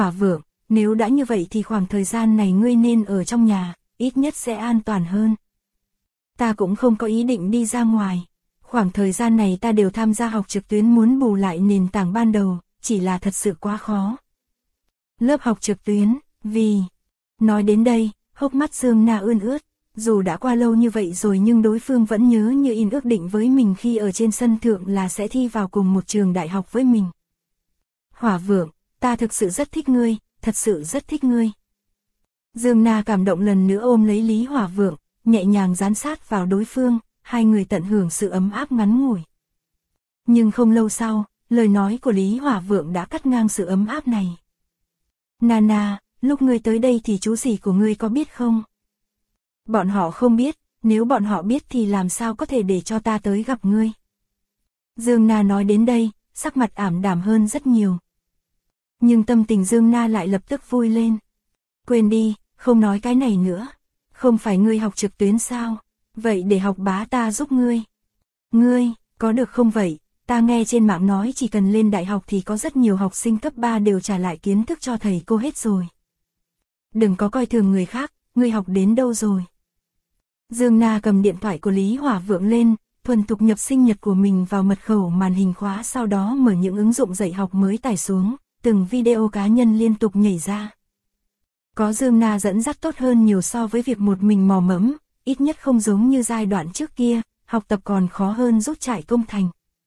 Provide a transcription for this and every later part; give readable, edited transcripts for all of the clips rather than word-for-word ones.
Hỏa Vượng, nếu đã như vậy thì khoảng thời gian này ngươi nên ở trong nhà, ít nhất sẽ an toàn hơn. Ta cũng không có ý định đi ra ngoài. Khoảng thời gian này ta đều tham gia học trực tuyến muốn bù lại nền tảng ban đầu, chỉ là thật sự quá khó. Lớp học trực tuyến, vì... Nói đến đây, hốc mắt Dương Na ươn ướt. Dù đã qua lâu như vậy rồi nhưng đối phương vẫn nhớ như in ước định với mình khi ở trên sân thượng là sẽ thi vào cùng một trường đại học với mình. Hỏa Vượng, ta thực sự rất thích ngươi, thật sự rất thích ngươi. Dương Na cảm động lần nữa ôm lấy Lý Hỏa Vượng, nhẹ nhàng dán sát vào đối phương, hai người tận hưởng sự ấm áp ngắn ngủi. Nhưng không lâu sau, lời nói của Lý Hỏa Vượng đã cắt ngang sự ấm áp này. Nana, lúc ngươi tới đây thì chú rể của ngươi có biết không? Bọn họ không biết, nếu bọn họ biết thì làm sao có thể để cho ta tới gặp ngươi. Dương Na nói đến đây, sắc mặt ảm đạm hơn rất nhiều. Nhưng tâm tình Dương Na lại lập tức vui lên. Quên đi, không nói cái này nữa. Không phải ngươi học trực tuyến sao? Vậy để học bá ta giúp ngươi. Ngươi, có được không vậy? Ta nghe trên mạng nói chỉ cần lên đại học thì có rất nhiều học sinh cấp 3 đều trả lại kiến thức cho thầy cô hết rồi. Đừng có coi thường người khác, ngươi học đến đâu rồi? Dương Na cầm điện thoại của Lý Hỏa Vượng lên, thuần thục nhập sinh nhật của mình vào mật khẩu màn hình khóa, sau đó mở những ứng dụng dạy học mới tải xuống, từng video cá nhân liên tục nhảy ra. Có Dương Na dẫn dắt tốt hơn nhiều so với việc một mình mò mẫm, ít nhất không giống như giai đoạn trước kia, học tập còn khó hơn rút trải công thành.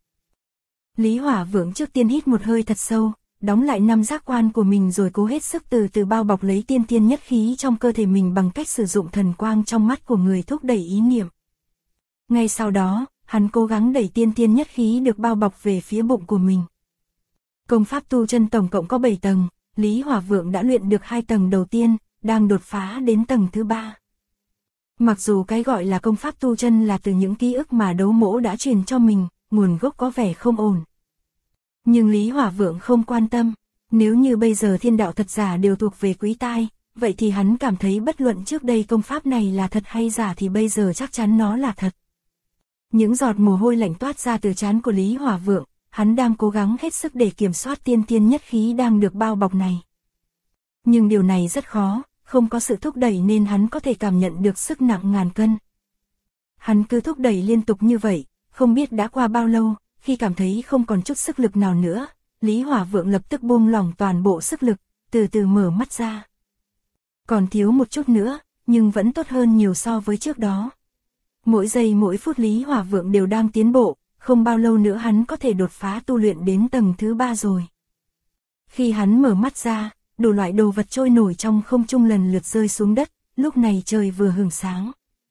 Lý Hỏa Vượng trước tiên hít một hơi thật sâu, đóng lại năm giác quan của mình rồi cố hết sức từ từ bao bọc lấy tiên tiên nhất khí trong cơ thể mình bằng cách sử dụng thần quang trong mắt của người thúc đẩy ý niệm. Ngay sau đó, hắn cố gắng đẩy tiên tiên nhất khí được bao bọc về phía bụng của mình. Công pháp tu chân tổng cộng có 7 tầng, Lý Hỏa Vượng đã luyện được 2 tầng đầu tiên, đang đột phá đến tầng thứ 3. Mặc dù cái gọi là công pháp tu chân là từ những ký ức mà đấu mỗ đã truyền cho mình, nguồn gốc có vẻ không ổn. Nhưng Lý Hỏa Vượng không quan tâm, nếu như bây giờ thiên đạo thật giả đều thuộc về Quý Tai, vậy thì hắn cảm thấy bất luận trước đây công pháp này là thật hay giả thì bây giờ chắc chắn nó là thật. Những giọt mồ hôi lạnh toát ra từ trán của Lý Hỏa Vượng, hắn đang cố gắng hết sức để kiểm soát tiên tiên nhất khí đang được bao bọc này. Nhưng điều này rất khó, không có sự thúc đẩy nên hắn có thể cảm nhận được sức nặng ngàn cân. Hắn cứ thúc đẩy liên tục như vậy, không biết đã qua bao lâu, khi cảm thấy không còn chút sức lực nào nữa, Lý Hỏa Vượng lập tức buông lỏng toàn bộ sức lực, từ từ mở mắt ra. Còn thiếu một chút nữa, nhưng vẫn tốt hơn nhiều so với trước đó. Mỗi giây mỗi phút Lý Hỏa Vượng đều đang tiến bộ, không bao lâu nữa hắn có thể đột phá tu luyện đến tầng thứ 3 rồi. Khi hắn mở mắt ra, đủ loại đồ vật trôi nổi trong không trung lần lượt rơi xuống đất, lúc này trời vừa hửng sáng.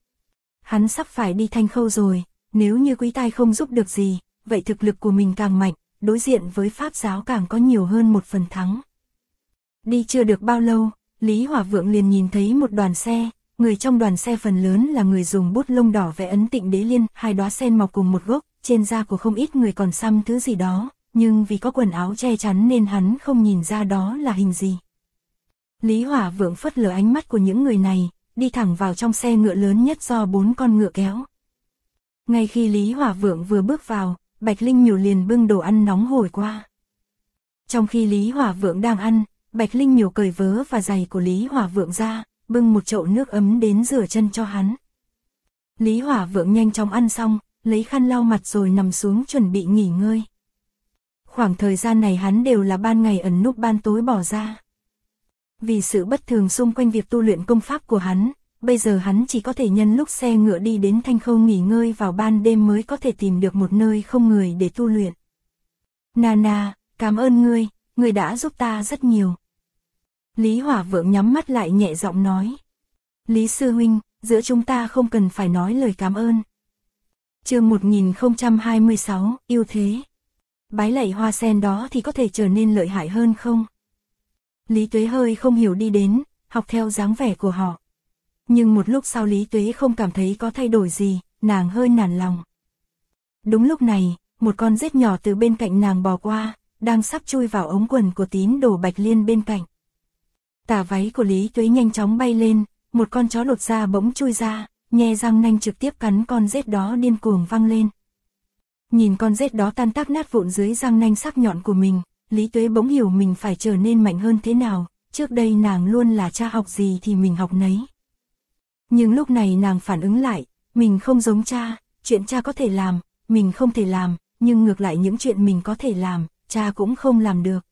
Hắn sắp phải đi Thanh Khâu rồi, nếu như Quý Tai không giúp được gì, vậy thực lực của mình càng mạnh, đối diện với Pháp giáo càng có nhiều hơn một phần thắng. Đi chưa được bao lâu, Lý Hỏa Vượng liền nhìn thấy một đoàn xe, người trong đoàn xe phần lớn là người dùng bút lông đỏ vẽ ấn Tịnh Đế Liên, 2 đóa sen mọc cùng một gốc, trên da của không ít người còn xăm thứ gì đó, nhưng vì có quần áo che chắn nên hắn không nhìn ra đó là hình gì. Lý Hỏa Vượng phớt lờ ánh mắt của những người này, đi thẳng vào trong xe ngựa lớn nhất do 4 con ngựa kéo. Ngay khi Lý Hỏa Vượng vừa bước vào, Bạch Linh Miểu liền bưng đồ ăn nóng hổi qua. Trong khi Lý Hỏa Vượng đang ăn, Bạch Linh Miểu cởi vớ và giày của Lý Hỏa Vượng ra, bưng một chậu nước ấm đến rửa chân cho hắn. Lý Hỏa Vượng nhanh chóng ăn xong, lấy khăn lau mặt rồi nằm xuống chuẩn bị nghỉ ngơi. Khoảng thời gian này hắn đều là ban ngày ẩn núp ban tối bỏ ra. Vì sự bất thường xung quanh việc tu luyện công pháp của hắn, bây giờ hắn chỉ có thể nhân lúc xe ngựa đi đến Thanh Khâu nghỉ ngơi vào ban đêm mới có thể tìm được một nơi không người để tu luyện. Nana, cảm ơn ngươi đã giúp ta rất nhiều. Lý Hỏa Vượng nhắm mắt lại nhẹ giọng nói. Lý sư huynh, giữa chúng ta không cần phải nói lời cảm ơn. Chương 1026, yêu thế. Bái lạy hoa sen đó thì có thể trở nên lợi hại hơn không? Lý Tuế hơi không hiểu đi đến, học theo dáng vẻ của họ. Nhưng một lúc sau Lý Tuế không cảm thấy có thay đổi gì, nàng hơi nản lòng. Đúng lúc này, một con rết nhỏ từ bên cạnh nàng bò qua, đang sắp chui vào ống quần của tín đồ Bạch Liên bên cạnh. Tà váy của Lý Tuế nhanh chóng bay lên, một con chó lột da bỗng chui ra, nhe răng nanh trực tiếp cắn con rết đó điên cuồng văng lên. Nhìn con rết đó tan tác nát vụn dưới răng nanh sắc nhọn của mình, Lý Tuế bỗng hiểu mình phải trở nên mạnh hơn thế nào, trước đây nàng luôn là cha học gì thì mình học nấy. Nhưng lúc này nàng phản ứng lại, mình không giống cha, chuyện cha có thể làm, mình không thể làm, nhưng ngược lại những chuyện mình có thể làm, cha cũng không làm được.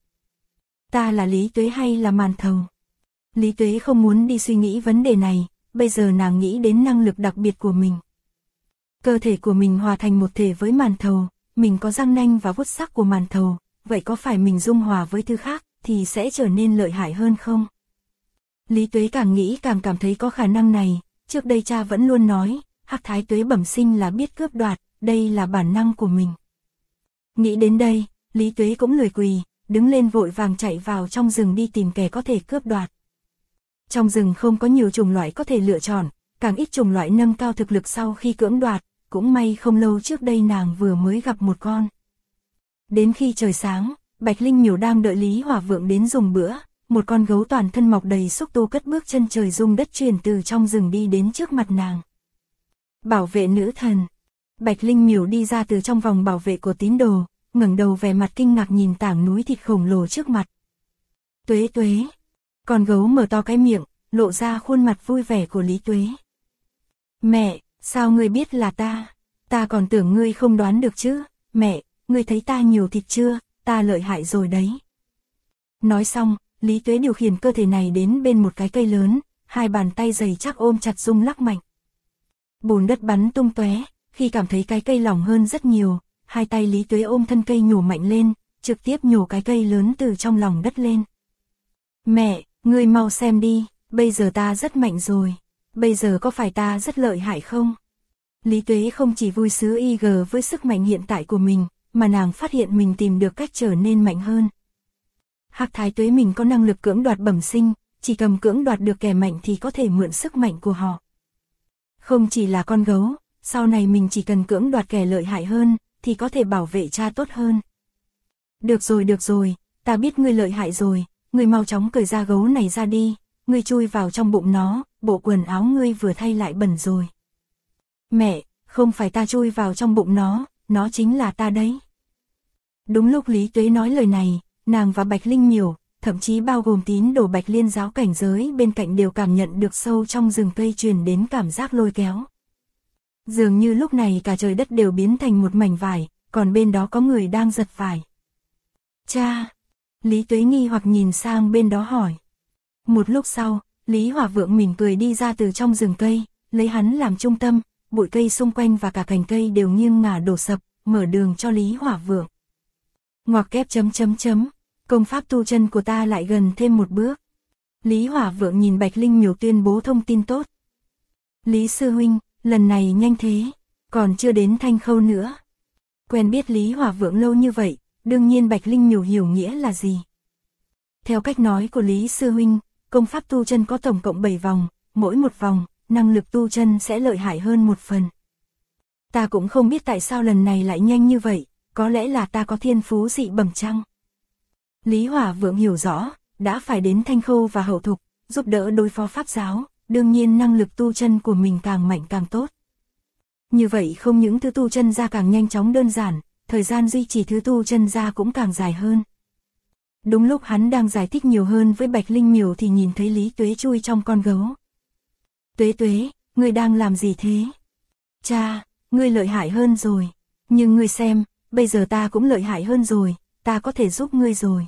Ta là Lý Tuế hay là màn thầu? Lý Tuế không muốn đi suy nghĩ vấn đề này, bây giờ nàng nghĩ đến năng lực đặc biệt của mình. Cơ thể của mình hòa thành một thể với màn thầu, mình có răng nanh và vuốt sắc của màn thầu, vậy có phải mình dung hòa với thứ khác thì sẽ trở nên lợi hại hơn không? Lý Tuế càng nghĩ càng cảm thấy có khả năng này, trước đây cha vẫn luôn nói, Hắc Thái Tuế bẩm sinh là biết cướp đoạt, đây là bản năng của mình. Nghĩ đến đây, Lý Tuế cũng lười quỳ, đứng lên vội vàng chạy vào trong rừng đi tìm kẻ có thể cướp đoạt. Trong rừng không có nhiều chủng loại có thể lựa chọn, càng ít chủng loại nâng cao thực lực sau khi cưỡng đoạt, cũng may không lâu trước đây nàng vừa mới gặp một con. Đến khi trời sáng, Bạch Linh Miểu đang đợi Lý Hỏa Vượng đến dùng bữa, một con gấu toàn thân mọc đầy xúc tu cất bước chân trời rung đất chuyển từ trong rừng đi đến trước mặt nàng. Bảo vệ nữ thần. Bạch Linh Miểu đi ra từ trong vòng bảo vệ của tín đồ, ngẩng đầu vẻ mặt kinh ngạc nhìn tảng núi thịt khổng lồ trước mặt. Tuế Tuế. Con gấu mở to cái miệng, lộ ra khuôn mặt vui vẻ của Lý Tuế. Mẹ, sao ngươi biết là ta? Ta còn tưởng ngươi không đoán được chứ. Mẹ, ngươi thấy ta nhiều thịt chưa? Ta lợi hại rồi đấy. Nói xong, Lý Tuế điều khiển cơ thể này đến bên một cái cây lớn, hai bàn tay dày chắc ôm chặt rung lắc mạnh. Bùn đất bắn tung tóe, khi cảm thấy cái cây lỏng hơn rất nhiều, hai tay Lý Tuế ôm thân cây nhổ mạnh lên, trực tiếp nhổ cái cây lớn từ trong lòng đất lên. Mẹ, ngươi mau xem đi, bây giờ ta rất mạnh rồi, bây giờ có phải ta rất lợi hại không? Lý Tuế không chỉ vui sướng IG với sức mạnh hiện tại của mình, mà nàng phát hiện mình tìm được cách trở nên mạnh hơn. Hắc Thái Tuế mình có năng lực cưỡng đoạt bẩm sinh, chỉ cần cưỡng đoạt được kẻ mạnh thì có thể mượn sức mạnh của họ. Không chỉ là con gấu, sau này mình chỉ cần cưỡng đoạt kẻ lợi hại hơn, thì có thể bảo vệ cha tốt hơn. Được rồi, ta biết ngươi lợi hại rồi, ngươi mau chóng cởi da gấu này ra đi, ngươi chui vào trong bụng nó, bộ quần áo ngươi vừa thay lại bẩn rồi. Mẹ, không phải ta chui vào trong bụng nó chính là ta đấy. Đúng lúc Lý Tuế nói lời này, nàng và Bạch Linh Miểu, thậm chí bao gồm tín đồ Bạch Liên giáo cảnh giới bên cạnh đều cảm nhận được sâu trong rừng cây truyền đến cảm giác lôi kéo. Dường như lúc này cả trời đất đều biến thành một mảnh vải, còn bên đó có người đang giật vải. Cha! Lý Tuế nghi hoặc nhìn sang bên đó hỏi. Một lúc sau, Lý Hỏa Vượng mỉm cười đi ra từ trong rừng cây, lấy hắn làm trung tâm, bụi cây xung quanh và cả cành cây đều nghiêng ngả đổ sập, mở đường cho Lý Hỏa Vượng. Ngoặc kép ... Công pháp tu chân của ta lại gần thêm một bước. Lý Hỏa Vượng nhìn Bạch Linh Miểu tuyên bố thông tin tốt. Lý sư huynh, lần này nhanh thế, còn chưa đến Thanh Khâu nữa. Quen biết Lý Hỏa Vượng lâu như vậy, đương nhiên Bạch Linh Miểu hiểu nghĩa là gì. Theo cách nói của Lý sư huynh, công pháp tu chân có tổng cộng 7 vòng, mỗi một vòng, năng lực tu chân sẽ lợi hại hơn một phần. Ta cũng không biết tại sao lần này lại nhanh như vậy, có lẽ là ta có thiên phú dị bẩm chăng? Lý Hỏa Vượng hiểu rõ, đã phải đến Thanh Khâu và Hậu Thục, giúp đỡ đối phó pháp giáo, đương nhiên năng lực tu chân của mình càng mạnh càng tốt. Như vậy không những thứ tu chân ra càng nhanh chóng đơn giản, thời gian duy trì thứ tu chân ra cũng càng dài hơn. Đúng lúc hắn đang giải thích nhiều hơn với Bạch Linh Miểu thì nhìn thấy Lý Tuế chui trong con gấu. Tuế Tuế, ngươi đang làm gì thế? Cha, ngươi lợi hại hơn rồi, nhưng ngươi xem, bây giờ ta cũng lợi hại hơn rồi, ta có thể giúp ngươi rồi.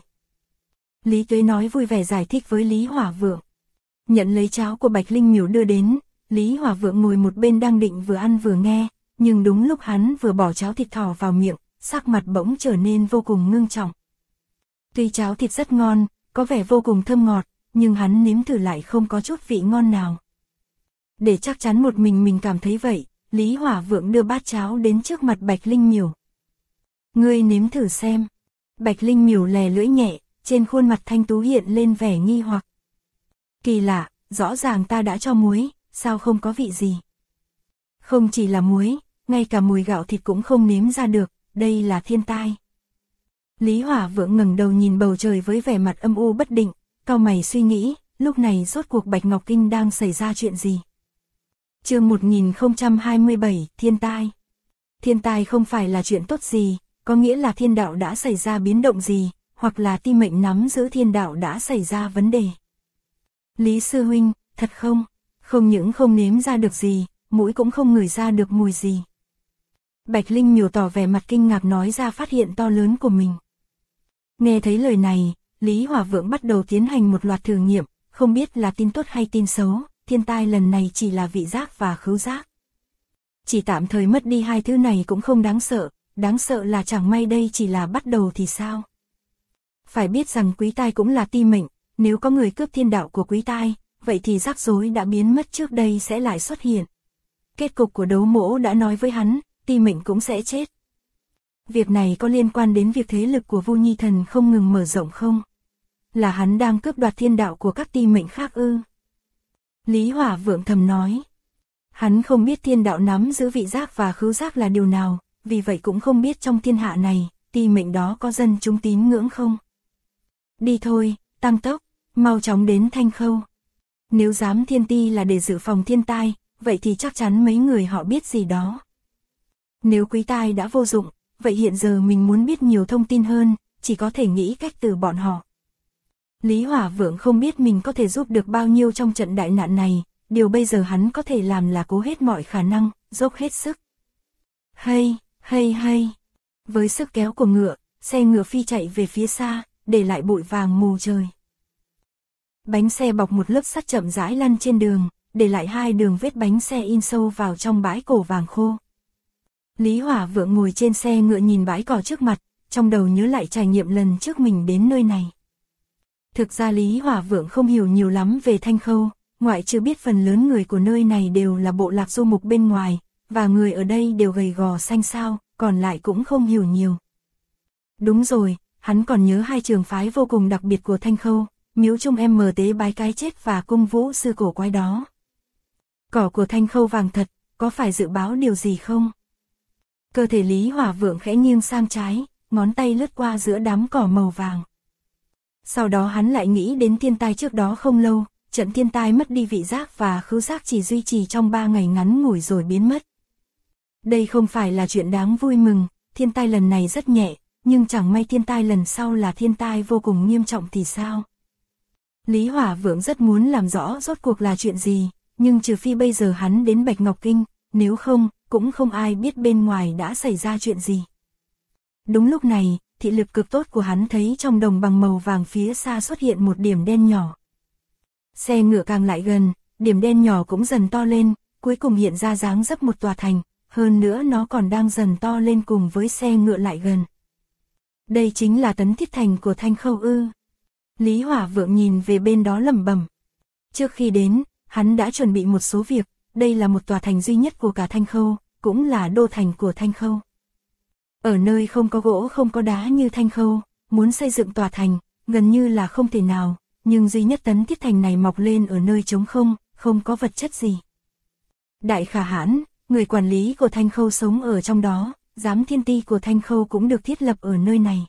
Lý Tuế nói vui vẻ giải thích với Lý Hỏa Vượng. Nhận lấy cháo của Bạch Linh Miểu đưa đến, Lý Hỏa Vượng ngồi một bên đang định vừa ăn vừa nghe, nhưng đúng lúc hắn vừa bỏ cháo thịt thỏ vào miệng, sắc mặt bỗng trở nên vô cùng ngưng trọng. Tuy cháo thịt rất ngon, có vẻ vô cùng thơm ngọt, nhưng hắn nếm thử lại không có chút vị ngon nào. Để chắc chắn một mình cảm thấy vậy, Lý Hỏa Vượng đưa bát cháo đến trước mặt Bạch Linh Miểu. Ngươi nếm thử xem. Bạch Linh Miểu lè lưỡi nhẹ, trên khuôn mặt thanh tú hiện lên vẻ nghi hoặc. Kỳ lạ, rõ ràng ta đã cho muối, sao không có vị gì? Không chỉ là muối, ngay cả mùi gạo thịt cũng không nếm ra được, đây là thiên tai. Lý Hỏa Vượng ngẩng đầu nhìn bầu trời với vẻ mặt âm u bất định, cau mày suy nghĩ, lúc này rốt cuộc Bạch Ngọc Kinh đang xảy ra chuyện gì? Chương 1027, thiên tai. Thiên tai không phải là chuyện tốt gì, có nghĩa là thiên đạo đã xảy ra biến động gì, hoặc là ti mệnh nắm giữ thiên đạo đã xảy ra vấn đề. Lý sư huynh, thật không? Không những không nếm ra được gì, mũi cũng không ngửi ra được mùi gì. Bạch Linh Miểu tỏ vẻ mặt kinh ngạc nói ra phát hiện to lớn của mình. Nghe thấy lời này, Lý Hỏa Vượng bắt đầu tiến hành một loạt thử nghiệm, không biết là tin tốt hay tin xấu, thiên tai lần này chỉ là vị giác và khứu giác. Chỉ tạm thời mất đi hai thứ này cũng không đáng sợ là chẳng may đây chỉ là bắt đầu thì sao. Phải biết rằng quý tai cũng là ti mệnh, nếu có người cướp thiên đạo của quý tai, vậy thì rắc rối đã biến mất trước đây sẽ lại xuất hiện. Kết cục của Đấu Mỗ đã nói với hắn, ti mệnh cũng sẽ chết. Việc này có liên quan đến việc thế lực của Vu Nhi Thần không ngừng mở rộng không? Là hắn đang cướp đoạt thiên đạo của các ti mệnh khác ư? Lý Hỏa Vượng thầm nói. Hắn không biết thiên đạo nắm giữ vị giác và khứu giác là điều nào, vì vậy cũng không biết trong thiên hạ này, ti mệnh đó có dân chúng tín ngưỡng không? Đi thôi, tăng tốc, mau chóng đến Thanh Khâu. Nếu dám thiên ti là để dự phòng thiên tai, vậy thì chắc chắn mấy người họ biết gì đó. Nếu quý tai đã vô dụng, vậy hiện giờ mình muốn biết nhiều thông tin hơn, chỉ có thể nghĩ cách từ bọn họ. Lý Hỏa Vượng không biết mình có thể giúp được bao nhiêu trong trận đại nạn này, điều bây giờ hắn có thể làm là cố hết mọi khả năng, dốc hết sức. Hay. Với sức kéo của ngựa, xe ngựa phi chạy về phía xa, để lại bụi vàng mù trời. Bánh xe bọc một lớp sắt chậm rãi lăn trên đường, để lại hai đường vết bánh xe in sâu vào trong bãi cổ vàng khô. Lý Hỏa Vượng ngồi trên xe ngựa nhìn bãi cỏ trước mặt, trong đầu nhớ lại trải nghiệm lần trước mình đến nơi này. Thực ra Lý Hỏa Vượng không hiểu nhiều lắm về Thanh Khâu, ngoại trừ biết phần lớn người của nơi này đều là bộ lạc du mục bên ngoài, và người ở đây đều gầy gò xanh xao, còn lại cũng không hiểu nhiều. Đúng rồi, hắn còn nhớ hai trường phái vô cùng đặc biệt của Thanh Khâu, miếu trung em tế bái cái chết và cung vũ sư cổ quái đó. Cỏ của Thanh Khâu vàng thật, có phải dự báo điều gì không? Cơ thể Lý Hỏa Vượng khẽ nghiêng sang trái, ngón tay lướt qua giữa đám cỏ màu vàng. Sau đó hắn lại nghĩ đến thiên tai trước đó không lâu, trận thiên tai mất đi vị giác và khứu giác chỉ duy trì trong 3 ngày ngắn ngủi rồi biến mất. Đây không phải là chuyện đáng vui mừng, thiên tai lần này rất nhẹ, nhưng chẳng may thiên tai lần sau là thiên tai vô cùng nghiêm trọng thì sao? Lý Hỏa Vượng rất muốn làm rõ rốt cuộc là chuyện gì, nhưng trừ phi bây giờ hắn đến Bạch Ngọc Kinh, nếu không, cũng không ai biết bên ngoài đã xảy ra chuyện gì. Đúng lúc này, thị lực cực tốt của hắn thấy trong đồng bằng màu vàng phía xa xuất hiện một điểm đen nhỏ. Xe ngựa càng lại gần, điểm đen nhỏ cũng dần to lên, cuối cùng hiện ra dáng dấp một tòa thành, hơn nữa nó còn đang dần to lên cùng với xe ngựa lại gần. Đây chính là Tấn Thiết Thành của Thanh Khâu ư? Lý Hỏa Vượng nhìn về bên đó lẩm bẩm. Trước khi đến, hắn đã chuẩn bị một số việc, đây là một tòa thành duy nhất của cả Thanh Khâu, cũng là đô thành của Thanh Khâu. Ở nơi không có gỗ không có đá như Thanh Khâu, muốn xây dựng tòa thành, gần như là không thể nào, nhưng duy nhất Tấn Thiết Thành này mọc lên ở nơi trống không, không có vật chất gì. Đại Khả Hãn, người quản lý của Thanh Khâu sống ở trong đó, giám thiên ti của Thanh Khâu cũng được thiết lập ở nơi này.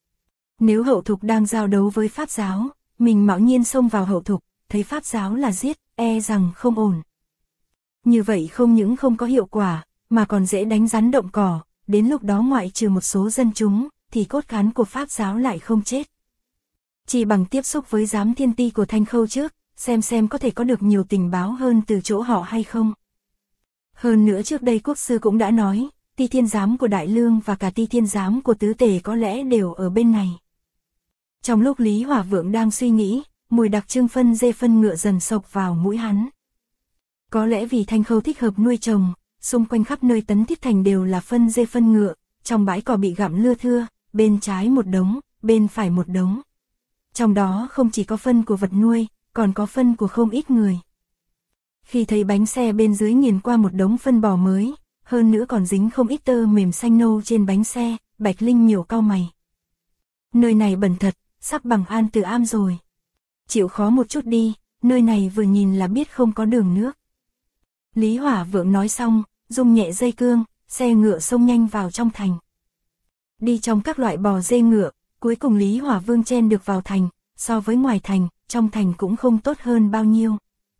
Nếu Hậu Thục đang giao đấu với Pháp giáo, mình mạo nhiên xông vào Hậu Thục, thấy Pháp giáo là giết, e rằng không ổn. Như vậy không những không có hiệu quả, mà còn dễ đánh rắn động cỏ, đến lúc đó ngoại trừ một số dân chúng, thì cốt cán của Pháp giáo lại không chết. Chỉ bằng tiếp xúc với giám thiên ti của Thanh Khâu trước, xem có thể có được nhiều tình báo hơn từ chỗ họ hay không. Hơn nữa trước đây quốc sư cũng đã nói, ti thiên giám của Đại Lương và cả ti thiên giám của Tứ Tề có lẽ đều ở bên này. Trong lúc Lý Hỏa Vượng đang suy nghĩ, mùi đặc trưng phân dê phân ngựa dần xộc vào mũi hắn. Có lẽ vì Thanh Khâu thích hợp nuôi trồng, xung quanh khắp nơi Tấn Thiết Thành đều là phân dê phân ngựa, trong bãi cỏ bị gặm lưa thưa, bên trái một đống, bên phải một đống. Trong đó không chỉ có phân của vật nuôi, còn có phân của không ít người. Khi thấy bánh xe bên dưới nghiền qua một đống phân bò mới, hơn nữa còn dính không ít tơ mềm xanh nâu trên bánh xe, Bạch Linh Miểu cau mày. Nơi này bẩn thật, sắp bằng An Từ Am rồi. Chịu khó một chút đi, nơi này vừa nhìn là biết không có đường nước. Lý Hỏa Vượng nói xong, rung nhẹ dây cương, xe ngựa xông nhanh vào trong thành. Đi trong các loại bò dê ngựa, cuối cùng Lý Hỏa Vương chen được vào thành, so với ngoài thành, trong thành cũng không tốt hơn bao nhiêu.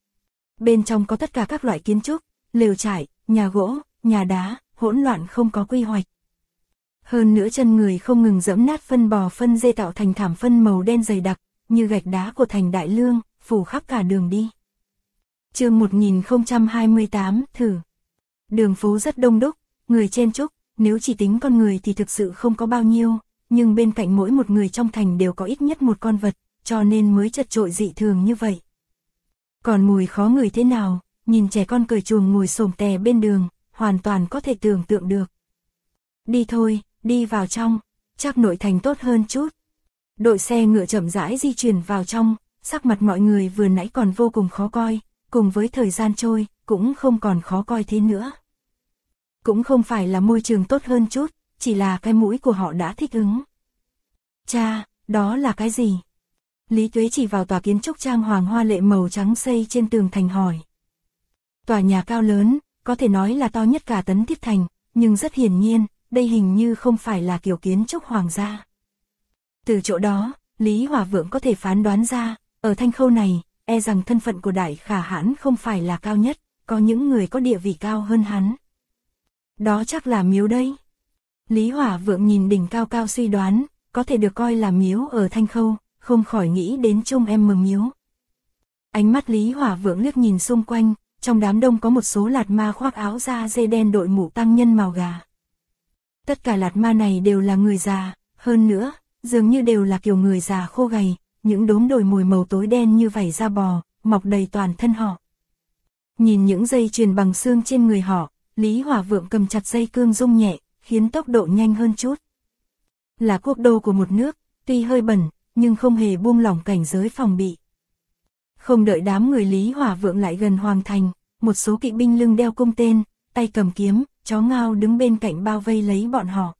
Bên trong có tất cả các loại kiến trúc, lều trại, nhà gỗ, nhà đá, hỗn loạn không có quy hoạch. Hơn nữa chân người không ngừng dẫm nát phân bò phân dê tạo thành thảm phân màu đen dày đặc, như gạch đá của thành Đại Lương, phủ khắp cả đường đi. Chương 1028, thử. Đường phố rất đông đúc, người chen chúc, nếu chỉ tính con người thì thực sự không có bao nhiêu, nhưng bên cạnh mỗi một người trong thành đều có ít nhất một con vật, cho nên mới chật chội dị thường như vậy. Còn mùi khó ngửi thế nào, nhìn trẻ con cởi chuồng ngồi xổm tè bên đường, hoàn toàn có thể tưởng tượng được. Đi thôi, đi vào trong, chắc nội thành tốt hơn chút. Đội xe ngựa chậm rãi di chuyển vào trong, sắc mặt mọi người vừa nãy còn vô cùng khó coi, cùng với thời gian trôi, cũng không còn khó coi thế nữa. Cũng không phải là môi trường tốt hơn chút, chỉ là cái mũi của họ đã thích ứng. Cha, đó là cái gì? Lý Tuế chỉ vào tòa kiến trúc trang hoàng hoa lệ màu trắng xây trên tường thành hỏi. Tòa nhà cao lớn, có thể nói là to nhất cả Tấn Thiết Thành, nhưng rất hiển nhiên, đây hình như không phải là kiểu kiến trúc hoàng gia. Từ chỗ đó, Lý Hỏa Vượng có thể phán đoán ra, ở Thanh Khâu này, e rằng thân phận của Đại Khả Hãn không phải là cao nhất, có những người có địa vị cao hơn hắn. Đó chắc là miếu đây. Lý Hỏa Vượng nhìn đỉnh cao cao suy đoán, có thể được coi là miếu ở Thanh Khâu, không khỏi nghĩ đến Trung Em miếu. Ánh mắt Lý Hỏa Vượng liếc nhìn xung quanh, trong đám đông có một số lạt ma khoác áo da dê đen đội mũ tăng nhân màu gà. Tất cả lạt ma này đều là người già, hơn nữa, dường như đều là kiểu người già khô gầy, những đốm đồi mồi màu tối đen như vảy da bò, mọc đầy toàn thân họ. Nhìn những dây chuyền bằng xương trên người họ, Lý Hỏa Vượng cầm chặt dây cương rung nhẹ, khiến tốc độ nhanh hơn chút. Là quốc đô của một nước, tuy hơi bẩn, nhưng không hề buông lỏng cảnh giới phòng bị. Không đợi đám người Lý Hỏa Vượng lại gần hoàng thành, một số kỵ binh lưng đeo cung tên, tay cầm kiếm, chó ngao đứng bên cạnh bao vây lấy bọn họ.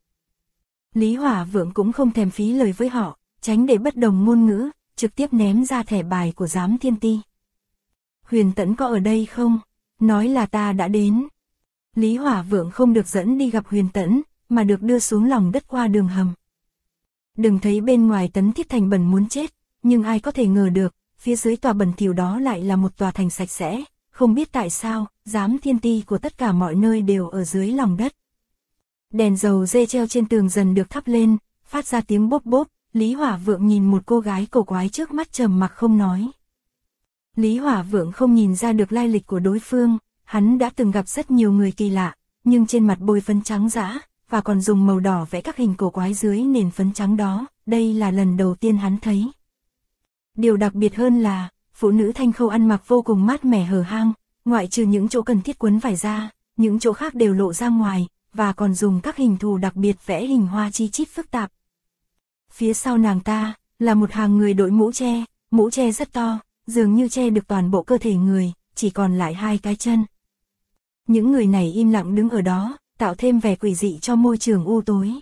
Lý Hỏa Vượng cũng không thèm phí lời với họ, tránh để bất đồng ngôn ngữ, trực tiếp ném ra thẻ bài của giám thiên ti. Huyền Tẫn có ở đây không? Nói là ta đã đến. Lý Hỏa Vượng không được dẫn đi gặp Huyền Tẫn, mà được đưa xuống lòng đất qua đường hầm. Đừng thấy bên ngoài Tấn Thiết Thành bẩn muốn chết, nhưng ai có thể ngờ được, phía dưới tòa bẩn thỉu đó lại là một tòa thành sạch sẽ, không biết tại sao, giám thiên ti của tất cả mọi nơi đều ở dưới lòng đất. Đèn dầu dê treo trên tường dần được thắp lên, phát ra tiếng bốp bốp, Lý Hỏa Vượng nhìn một cô gái cổ quái trước mắt trầm mặc không nói. Lý Hỏa Vượng không nhìn ra được lai lịch của đối phương, hắn đã từng gặp rất nhiều người kỳ lạ, nhưng trên mặt bôi phấn trắng dã, và còn dùng màu đỏ vẽ các hình cổ quái dưới nền phấn trắng đó, đây là lần đầu tiên hắn thấy. Điều đặc biệt hơn là, phụ nữ Thanh Khâu ăn mặc vô cùng mát mẻ hở hang, ngoại trừ những chỗ cần thiết quấn vải ra, những chỗ khác đều lộ ra ngoài, và còn dùng các hình thù đặc biệt vẽ hình hoa chi chít phức tạp. Phía sau nàng ta, là một hàng người đội mũ che rất to, dường như che được toàn bộ cơ thể người, chỉ còn lại hai cái chân. Những người này im lặng đứng ở đó, tạo thêm vẻ quỷ dị cho môi trường u tối.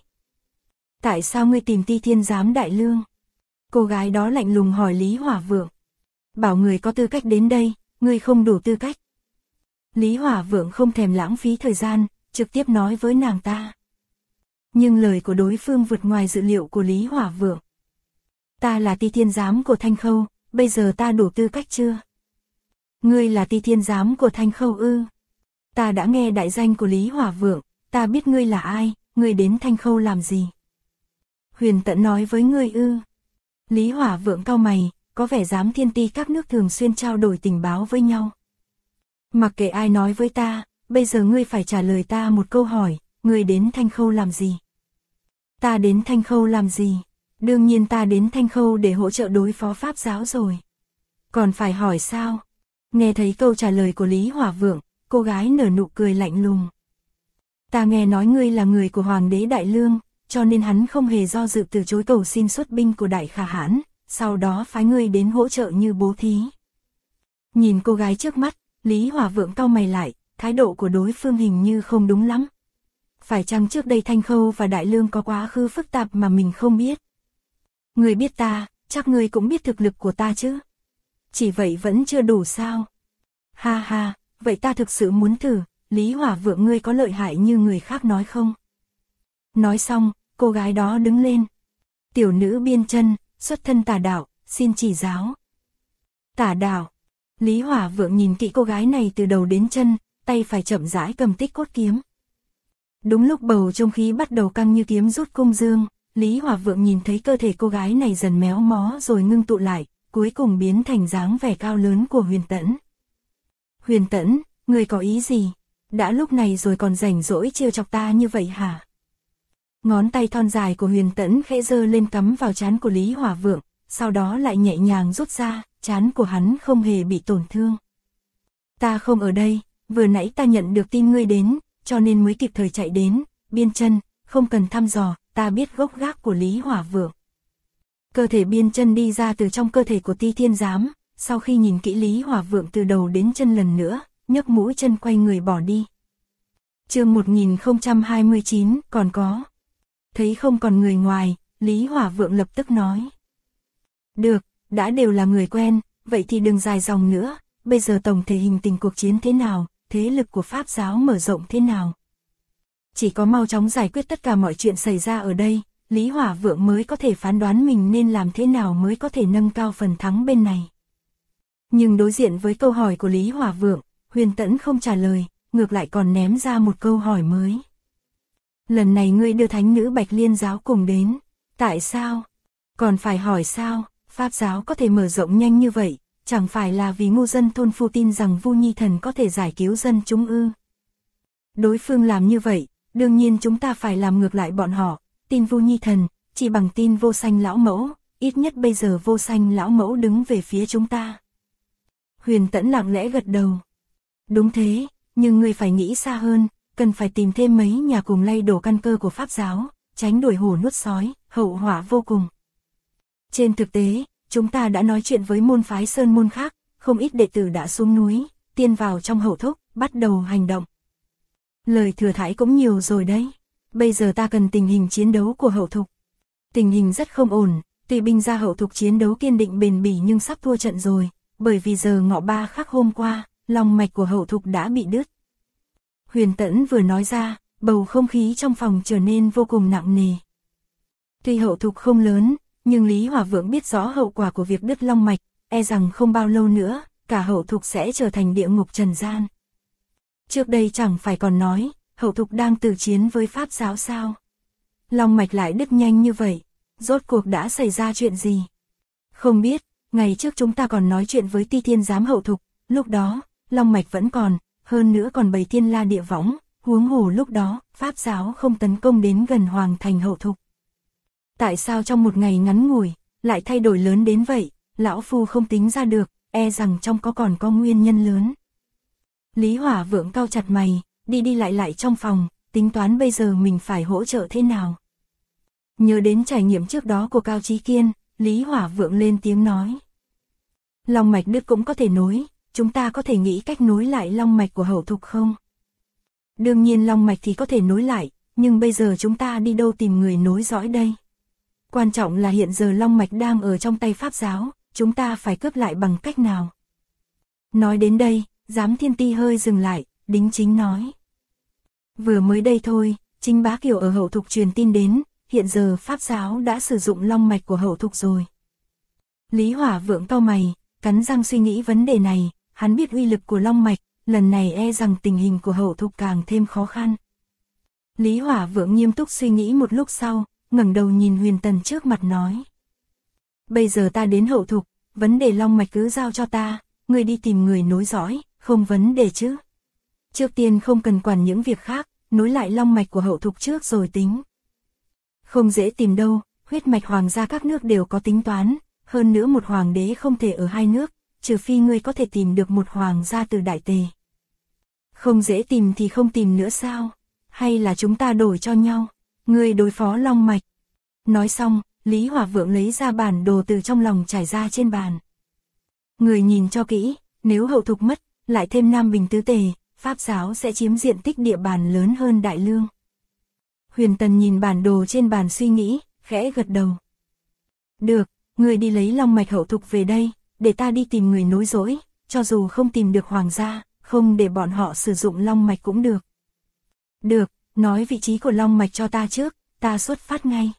Tại sao ngươi tìm Ti Thiên Giám Đại Lương? Cô gái đó lạnh lùng hỏi Lý Hỏa Vượng. Bảo người có tư cách đến đây, ngươi không đủ tư cách. Lý Hỏa Vượng không thèm lãng phí thời gian, trực tiếp nói với nàng ta. Nhưng lời của đối phương vượt ngoài dự liệu của Lý Hỏa Vượng. Ta là Ti Thiên Giám của Thanh Khâu, bây giờ ta đủ tư cách chưa? Ngươi là Ti Thiên Giám của Thanh Khâu ư? Ta đã nghe đại danh của Lý Hỏa Vượng, ta biết ngươi là ai, ngươi đến Thanh Khâu làm gì? Huyền Tẫn nói với ngươi ư? Lý Hỏa Vượng cau mày, có vẻ giám thiên ti các nước thường xuyên trao đổi tình báo với nhau. Mặc kệ ai nói với ta, bây giờ ngươi phải trả lời ta một câu hỏi, ngươi đến Thanh Khâu làm gì? Ta đến Thanh Khâu làm gì? Đương nhiên ta đến Thanh Khâu để hỗ trợ đối phó Pháp giáo rồi. Còn phải hỏi sao? Nghe thấy câu trả lời của Lý Hỏa Vượng, cô gái nở nụ cười lạnh lùng. Ta nghe nói ngươi là người của Hoàng đế Đại Lương, cho nên hắn không hề do dự từ chối cầu xin xuất binh của Đại Khả Hãn, sau đó phái ngươi đến hỗ trợ như bố thí. Nhìn cô gái trước mắt, Lý Hỏa Vượng cau mày lại, thái độ của đối phương hình như không đúng lắm. Phải chăng trước đây Thanh Khâu và Đại Lương có quá khứ phức tạp mà mình không biết? Ngươi biết ta, chắc ngươi cũng biết thực lực của ta chứ? Chỉ vậy vẫn chưa đủ sao? Ha ha, vậy ta thực sự muốn thử, Lý Hỏa Vượng ngươi có lợi hại như người khác nói không? Nói xong, cô gái đó đứng lên. Tiểu nữ Biên Chân, xuất thân tà đạo, xin chỉ giáo. Tà đạo. Lý Hỏa Vượng nhìn kỹ cô gái này từ đầu đến chân, tay phải chậm rãi cầm tích cốt kiếm. Đúng lúc bầu không khí bắt đầu căng như kiếm rút cung dương, Lý Hỏa Vượng nhìn thấy cơ thể cô gái này dần méo mó rồi ngưng tụ lại, cuối cùng biến thành dáng vẻ cao lớn của Huyền Tẫn. Huyền Tẫn, người có ý gì? Đã lúc này rồi còn rảnh rỗi trêu chọc ta như vậy hả? Ngón tay thon dài của Huyền Tẫn khẽ giơ lên cắm vào trán của Lý Hỏa Vượng, sau đó lại nhẹ nhàng rút ra, trán của hắn không hề bị tổn thương. Ta không ở đây, vừa nãy ta nhận được tin ngươi đến, cho nên mới kịp thời chạy đến, Biên Chân, không cần thăm dò, ta biết gốc gác của Lý Hỏa Vượng. Cơ thể Biên Chân đi ra từ trong cơ thể của Ti Thiên Giám, sau khi nhìn kỹ Lý Hỏa Vượng từ đầu đến chân lần nữa, nhấc mũi chân quay người bỏ đi. Chương 1029, còn có. Thấy không còn người ngoài, Lý Hỏa Vượng lập tức nói. Được, đã đều là người quen, vậy thì đừng dài dòng nữa, bây giờ tổng thể hình tình cuộc chiến thế nào, thế lực của Pháp giáo mở rộng thế nào. Chỉ có mau chóng giải quyết tất cả mọi chuyện xảy ra ở đây, Lý Hỏa Vượng mới có thể phán đoán mình nên làm thế nào mới có thể nâng cao phần thắng bên này. Nhưng đối diện với câu hỏi của Lý Hỏa Vượng, Huyền Tẫn không trả lời, ngược lại còn ném ra một câu hỏi mới. Lần này ngươi đưa thánh nữ Bạch Liên giáo cùng đến, tại sao? Còn phải hỏi sao, Pháp giáo có thể mở rộng nhanh như vậy, chẳng phải là vì ngu dân thôn phu tin rằng Vu Nhi Thần có thể giải cứu dân chúng ư? Đối phương làm như vậy, đương nhiên chúng ta phải làm ngược lại bọn họ, tin Vu Nhi Thần, chỉ bằng tin Vô Sanh lão mẫu, ít nhất bây giờ Vô Sanh lão mẫu đứng về phía chúng ta. Huyền Tẫn lặng lẽ gật đầu. Đúng thế, nhưng ngươi phải nghĩ xa hơn, cần phải tìm thêm mấy nhà cùng lay đổ căn cơ của Pháp giáo, tránh đuổi hổ nuốt sói, hậu họa vô cùng. Trên thực tế, chúng ta đã nói chuyện với môn phái sơn môn khác, không ít đệ tử đã xuống núi, tiên vào trong hậu thúc, bắt đầu hành động. Lời thừa thãi cũng nhiều rồi đấy, bây giờ ta cần tình hình chiến đấu của hậu thục. Tình hình rất không ổn, tuy binh gia hậu thục chiến đấu kiên định bền bỉ nhưng sắp thua trận rồi, bởi vì giờ ngọ 3 khắc hôm qua, lòng mạch của hậu thục đã bị đứt. Huyền Tẫn vừa nói ra, bầu không khí trong phòng trở nên vô cùng nặng nề. Tuy hậu thục không lớn, nhưng Lý Hỏa Vượng biết rõ hậu quả của việc đứt long mạch, e rằng không bao lâu nữa, cả hậu thục sẽ trở thành địa ngục trần gian. Trước đây chẳng phải còn nói, hậu thục đang tử chiến với Pháp giáo sao? Long mạch lại đứt nhanh như vậy, rốt cuộc đã xảy ra chuyện gì? Không biết, ngày trước chúng ta còn nói chuyện với Ti Thiên Giám hậu thục, lúc đó, long mạch vẫn còn, hơn nữa còn bày thiên la địa võng, huống hồ lúc đó, Pháp giáo không tấn công đến gần hoàng thành hậu thục. Tại sao trong một ngày ngắn ngủi, lại thay đổi lớn đến vậy, lão phu không tính ra được, e rằng trong còn có nguyên nhân lớn. Lý Hỏa Vượng cau chặt mày, đi đi lại trong phòng, tính toán bây giờ mình phải hỗ trợ thế nào. Nhớ đến trải nghiệm trước đó của Cao Chí Kiên, Lý Hỏa Vượng lên tiếng nói. Long mạch đứt cũng có thể nối, chúng ta có thể nghĩ cách nối lại long mạch của hậu thục không? Đương nhiên long mạch thì có thể nối lại, nhưng bây giờ chúng ta đi đâu tìm người nối dõi đây? Quan trọng là hiện giờ long mạch đang ở trong tay Pháp giáo, chúng ta phải cướp lại bằng cách nào? Nói đến đây, Giám Thiên Ti hơi dừng lại, đính chính nói. Vừa mới đây thôi, Chính Bá Kiều ở hậu thục truyền tin đến, hiện giờ Pháp giáo đã sử dụng long mạch của hậu thục rồi. Lý Hỏa Vượng cau mày, cắn răng suy nghĩ vấn đề này, hắn biết uy lực của long mạch, lần này e rằng tình hình của hậu thục càng thêm khó khăn. Lý Hỏa Vượng nghiêm túc suy nghĩ một lúc sau, ngẩng đầu nhìn Huyền Tần trước mặt nói. Bây giờ ta đến hậu thục, vấn đề long mạch cứ giao cho ta, ngươi đi tìm người nối dõi, không vấn đề chứ. Trước tiên không cần quản những việc khác, nối lại long mạch của hậu thục trước rồi tính. Không dễ tìm đâu, huyết mạch hoàng gia các nước đều có tính toán, hơn nữa một hoàng đế không thể ở hai nước, trừ phi ngươi có thể tìm được một hoàng gia từ Đại Tề. Không dễ tìm thì không tìm nữa sao, hay là chúng ta đổi cho nhau, ngươi đối phó long mạch. Nói xong, Lý Hỏa Vượng lấy ra bản đồ từ trong lòng trải ra trên bàn. Người nhìn cho kỹ, nếu hậu thục mất, lại thêm Nam Bình Tứ Tề, Pháp giáo sẽ chiếm diện tích địa bàn lớn hơn Đại Lương. Huyền Tần nhìn bản đồ trên bàn suy nghĩ, khẽ gật đầu. Được, người đi lấy long mạch hậu thục về đây, để ta đi tìm người nối dõi, cho dù không tìm được hoàng gia, không để bọn họ sử dụng long mạch cũng được. Được, nói vị trí của long mạch cho ta trước, ta xuất phát ngay.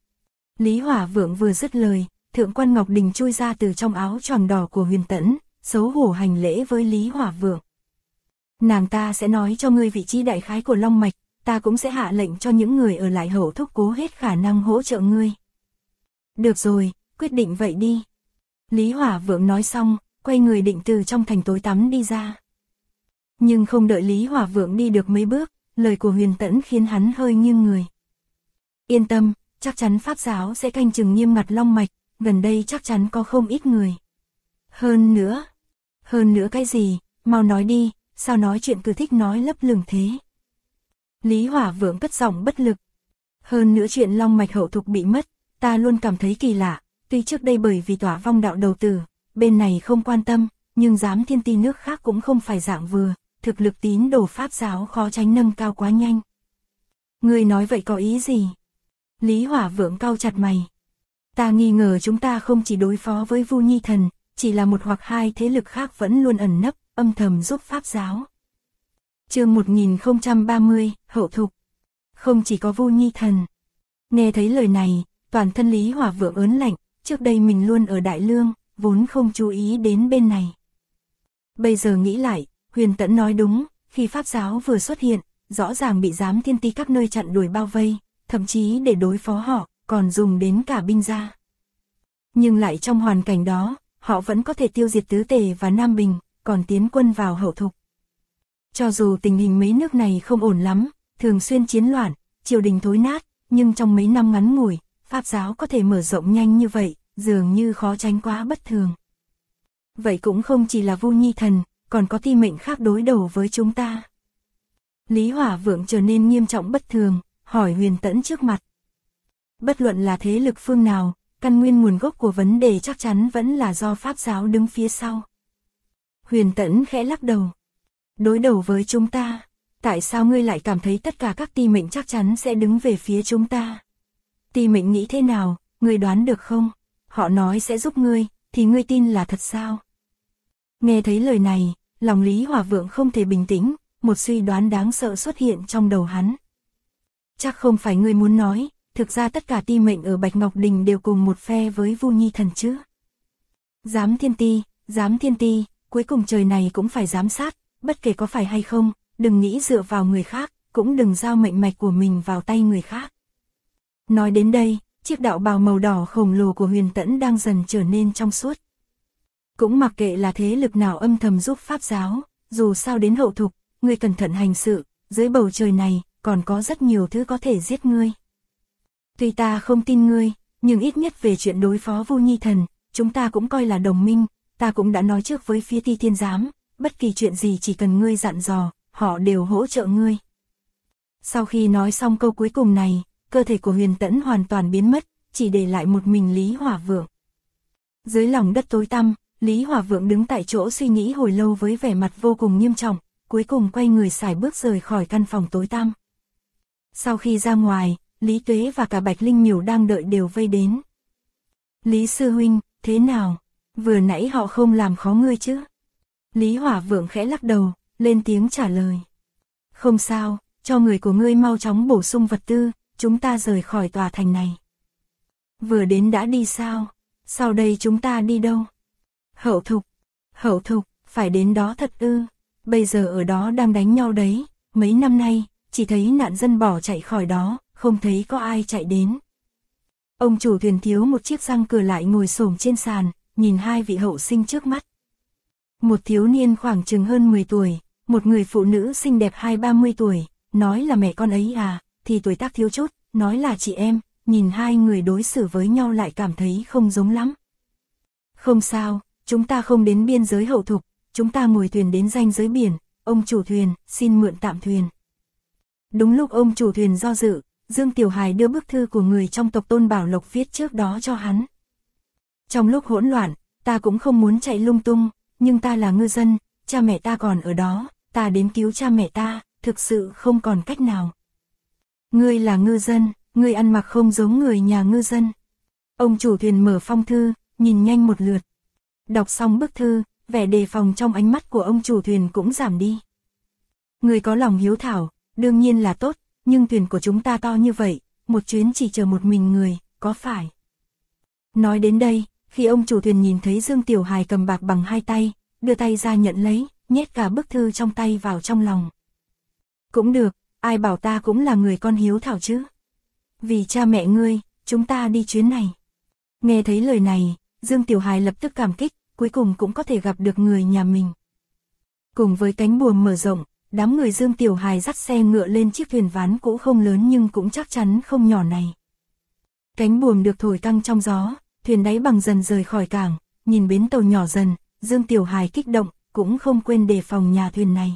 Lý Hỏa Vượng vừa dứt lời, Thượng quan Ngọc Đình chui ra từ trong áo choàng đỏ của Huyền Tẫn, xấu hổ hành lễ với Lý Hỏa Vượng. Nàng ta sẽ nói cho ngươi vị trí đại khái của long mạch, ta cũng sẽ hạ lệnh cho những người ở lại Hậu Thúc cố hết khả năng hỗ trợ ngươi. Được rồi, quyết định vậy đi. Lý Hỏa Vượng nói xong, quay người định từ trong thành tối tăm đi ra. Nhưng không đợi Lý Hỏa Vượng đi được mấy bước, lời của Huyền Tẫn khiến hắn hơi nghiêng người. Yên tâm, chắc chắn Pháp giáo sẽ canh chừng nghiêm ngặt Long Mạch, gần đây chắc chắn có không ít người. Hơn nữa cái gì, mau nói đi, sao nói chuyện cứ thích nói lấp lửng thế. Lý Hỏa Vượng cất giọng bất lực. Hơn nữa chuyện Long Mạch Hậu Thục bị mất, ta luôn cảm thấy kỳ lạ, tuy trước đây bởi vì Tỏa Vong đạo đầu tử, bên này không quan tâm, nhưng Giám Thiên Ti nước khác cũng không phải dạng vừa, thực lực tín đồ Pháp giáo khó tránh nâng cao quá nhanh. Ngươi nói vậy có ý gì? Lý Hỏa Vượng cau chặt mày. Ta nghi ngờ chúng ta không chỉ đối phó với Vu Nhi Thần, chỉ là một hoặc hai thế lực khác vẫn luôn ẩn nấp, âm thầm giúp Pháp giáo. Chương 1030, Hậu Thục. Không chỉ có Vu Nhi Thần. Nghe thấy lời này, toàn thân Lý Hỏa Vượng ớn lạnh, trước đây mình luôn ở Đại Lương, vốn không chú ý đến bên này. Bây giờ nghĩ lại, Huyền Tẫn nói đúng, khi Pháp giáo vừa xuất hiện, rõ ràng bị Giám Thiên Ti các nơi chặn đuổi bao vây, thậm chí để đối phó họ, còn dùng đến cả binh gia. Nhưng lại trong hoàn cảnh đó, họ vẫn có thể tiêu diệt Tứ Tề và Nam Bình, còn tiến quân vào Hậu Thục. Cho dù tình hình mấy nước này không ổn lắm, thường xuyên chiến loạn, triều đình thối nát, nhưng trong mấy năm ngắn ngủi, Pháp giáo có thể mở rộng nhanh như vậy, dường như khó tránh quá bất thường. Vậy cũng không chỉ là Vu Nhi Thần, còn có ti mệnh khác đối đầu với chúng ta. Lý Hỏa Vượng trở nên nghiêm trọng bất thường, hỏi Huyền Tẫn trước mặt. Bất luận là thế lực phương nào, căn nguyên nguồn gốc của vấn đề chắc chắn vẫn là do Pháp giáo đứng phía sau. Huyền Tẫn khẽ lắc đầu. Đối đầu với chúng ta, tại sao ngươi lại cảm thấy tất cả các ti mệnh chắc chắn sẽ đứng về phía chúng ta? Ti mệnh nghĩ thế nào, ngươi đoán được không? Họ nói sẽ giúp ngươi, thì ngươi tin là thật sao? Nghe thấy lời này, lòng Lý Hỏa Vượng không thể bình tĩnh, một suy đoán đáng sợ xuất hiện trong đầu hắn. Chắc không phải ngươi muốn nói, thực ra tất cả ti mệnh ở Bạch Ngọc Đình đều cùng một phe với Vu Nhi Thần chứ? Giám Thiên Ti, cuối cùng trời này cũng phải giám sát, bất kể có phải hay không, đừng nghĩ dựa vào người khác, cũng đừng giao mệnh mạch của mình vào tay người khác. Nói đến đây, chiếc đạo bào màu đỏ khổng lồ của Huyền Tẫn đang dần trở nên trong suốt. Cũng mặc kệ là thế lực nào âm thầm giúp Pháp giáo, dù sao đến Hậu Thục, ngươi cẩn thận hành sự, dưới bầu trời này, còn có rất nhiều thứ có thể giết ngươi. Tuy ta không tin ngươi, nhưng ít nhất về chuyện đối phó Vu Nhi Thần, chúng ta cũng coi là đồng minh, ta cũng đã nói trước với phía Ti Thiên Giám, bất kỳ chuyện gì chỉ cần ngươi dặn dò, họ đều hỗ trợ ngươi. Sau khi nói xong câu cuối cùng này, cơ thể của Huyền Tẫn hoàn toàn biến mất, chỉ để lại một mình Lý Hỏa Vượng. Dưới lòng đất tối tăm, Lý Hỏa Vượng đứng tại chỗ suy nghĩ hồi lâu với vẻ mặt vô cùng nghiêm trọng, cuối cùng quay người sải bước rời khỏi căn phòng tối tăm. Sau khi ra ngoài, Lý Tuế và cả Bạch Linh Miểu đang đợi đều vây đến. Lý sư huynh, thế nào? Vừa nãy họ không làm khó ngươi chứ? Lý Hỏa Vượng khẽ lắc đầu, lên tiếng trả lời. Không sao, cho người của ngươi mau chóng bổ sung vật tư, chúng ta rời khỏi tòa thành này. Vừa đến đã đi sao? Sau đây chúng ta đi đâu? Hậu Thục, phải đến đó thật ư? Bây giờ ở đó đang đánh nhau đấy, mấy năm nay, chỉ thấy nạn dân bỏ chạy khỏi đó, không thấy có ai chạy đến. Ông chủ thuyền thiếu một chiếc răng cửa lại ngồi xổm trên sàn, nhìn hai vị hậu sinh trước mắt. Một thiếu niên khoảng chừng hơn 10 tuổi, một người phụ nữ xinh đẹp 20-30 tuổi, nói là mẹ con ấy à, thì tuổi tác thiếu chút, nói là chị em, nhìn hai người đối xử với nhau lại cảm thấy không giống lắm. Không sao, chúng ta không đến biên giới Hậu Thục, chúng ta ngồi thuyền đến ranh giới biển, ông chủ thuyền, xin mượn tạm thuyền. Đúng lúc ông chủ thuyền do dự, Dương Tiểu Hài đưa bức thư của người trong tộc Tôn Bảo Lộc viết trước đó cho hắn. Trong lúc hỗn loạn, ta cũng không muốn chạy lung tung, nhưng ta là ngư dân, cha mẹ ta còn ở đó, ta đến cứu cha mẹ ta, thực sự không còn cách nào. Ngươi là ngư dân, ngươi ăn mặc không giống người nhà ngư dân. Ông chủ thuyền mở phong thư, nhìn nhanh một lượt. Đọc xong bức thư, vẻ đề phòng trong ánh mắt của ông chủ thuyền cũng giảm đi. Ngươi có lòng hiếu thảo, đương nhiên là tốt, nhưng thuyền của chúng ta to như vậy, một chuyến chỉ chờ một mình người, có phải? Nói đến đây, khi ông chủ thuyền nhìn thấy Dương Tiểu Hài cầm bạc bằng hai tay, đưa tay ra nhận lấy, nhét cả bức thư trong tay vào trong lòng. Cũng được, ai bảo ta cũng là người con hiếu thảo chứ. Vì cha mẹ ngươi, chúng ta đi chuyến này. Nghe thấy lời này, Dương Tiểu Hài lập tức cảm kích, cuối cùng cũng có thể gặp được người nhà mình. Cùng với cánh buồm mở rộng, đám người Dương Tiểu Hài dắt xe ngựa lên chiếc thuyền ván cũ không lớn nhưng cũng chắc chắn không nhỏ này. Cánh buồm được thổi căng trong gió, thuyền đáy bằng dần rời khỏi cảng, nhìn bến tàu nhỏ dần, Dương Tiểu Hài kích động, cũng không quên đề phòng nhà thuyền này.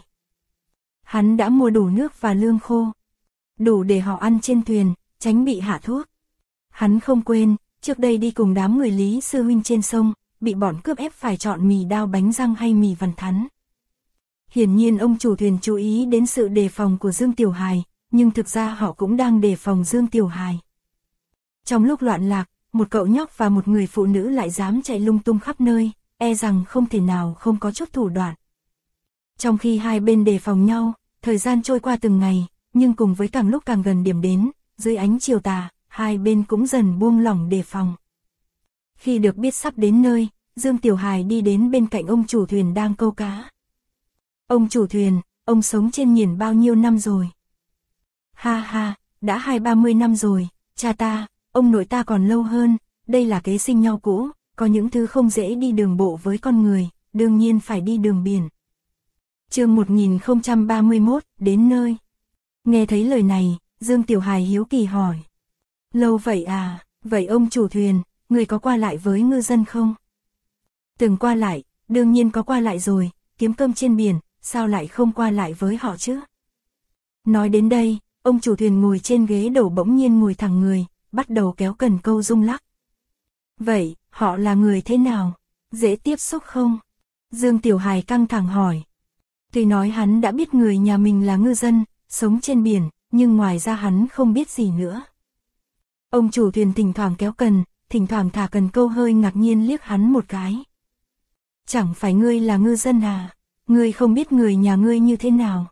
Hắn đã mua đủ nước và lương khô, đủ để họ ăn trên thuyền, tránh bị hạ thuốc. Hắn không quên, trước đây đi cùng đám người Lý Sư Huynh trên sông, bị bọn cướp ép phải chọn mì đao bánh răng hay mì vằn thắn. Hiển nhiên ông chủ thuyền chú ý đến sự đề phòng của Dương Tiểu Hài, nhưng thực ra họ cũng đang đề phòng Dương Tiểu Hài. Trong lúc loạn lạc, một cậu nhóc và một người phụ nữ lại dám chạy lung tung khắp nơi, e rằng không thể nào không có chút thủ đoạn. Trong khi hai bên đề phòng nhau, thời gian trôi qua từng ngày, nhưng cùng với càng lúc càng gần điểm đến, dưới ánh chiều tà, hai bên cũng dần buông lỏng đề phòng. Khi được biết sắp đến nơi, Dương Tiểu Hài đi đến bên cạnh ông chủ thuyền đang câu cá. Ông chủ thuyền, ông sống trên biển bao nhiêu năm rồi? Ha ha, đã 20-30 năm rồi, cha ta, ông nội ta còn lâu hơn, đây là kế sinh nhau cũ, có những thứ không dễ đi đường bộ với con người, đương nhiên phải đi đường biển. Chương 1031, đến nơi. Nghe thấy lời này, Dương Tiểu Hài hiếu kỳ hỏi. Lâu vậy à, vậy ông chủ thuyền, người có qua lại với ngư dân không? Từng qua lại, đương nhiên có qua lại rồi, kiếm cơm trên biển, sao lại không qua lại với họ chứ? Nói đến đây, ông chủ thuyền ngồi trên ghế đầu bỗng nhiên ngồi thẳng người, bắt đầu kéo cần câu rung lắc. Vậy, họ là người thế nào? Dễ tiếp xúc không? Dương Tiểu Hài căng thẳng hỏi. Tuy nói hắn đã biết người nhà mình là ngư dân, sống trên biển, nhưng ngoài ra hắn không biết gì nữa. Ông chủ thuyền thỉnh thoảng kéo cần, thỉnh thoảng thả cần câu hơi ngạc nhiên liếc hắn một cái. Chẳng phải ngươi là ngư dân à? Ngươi không biết người nhà ngươi như thế nào?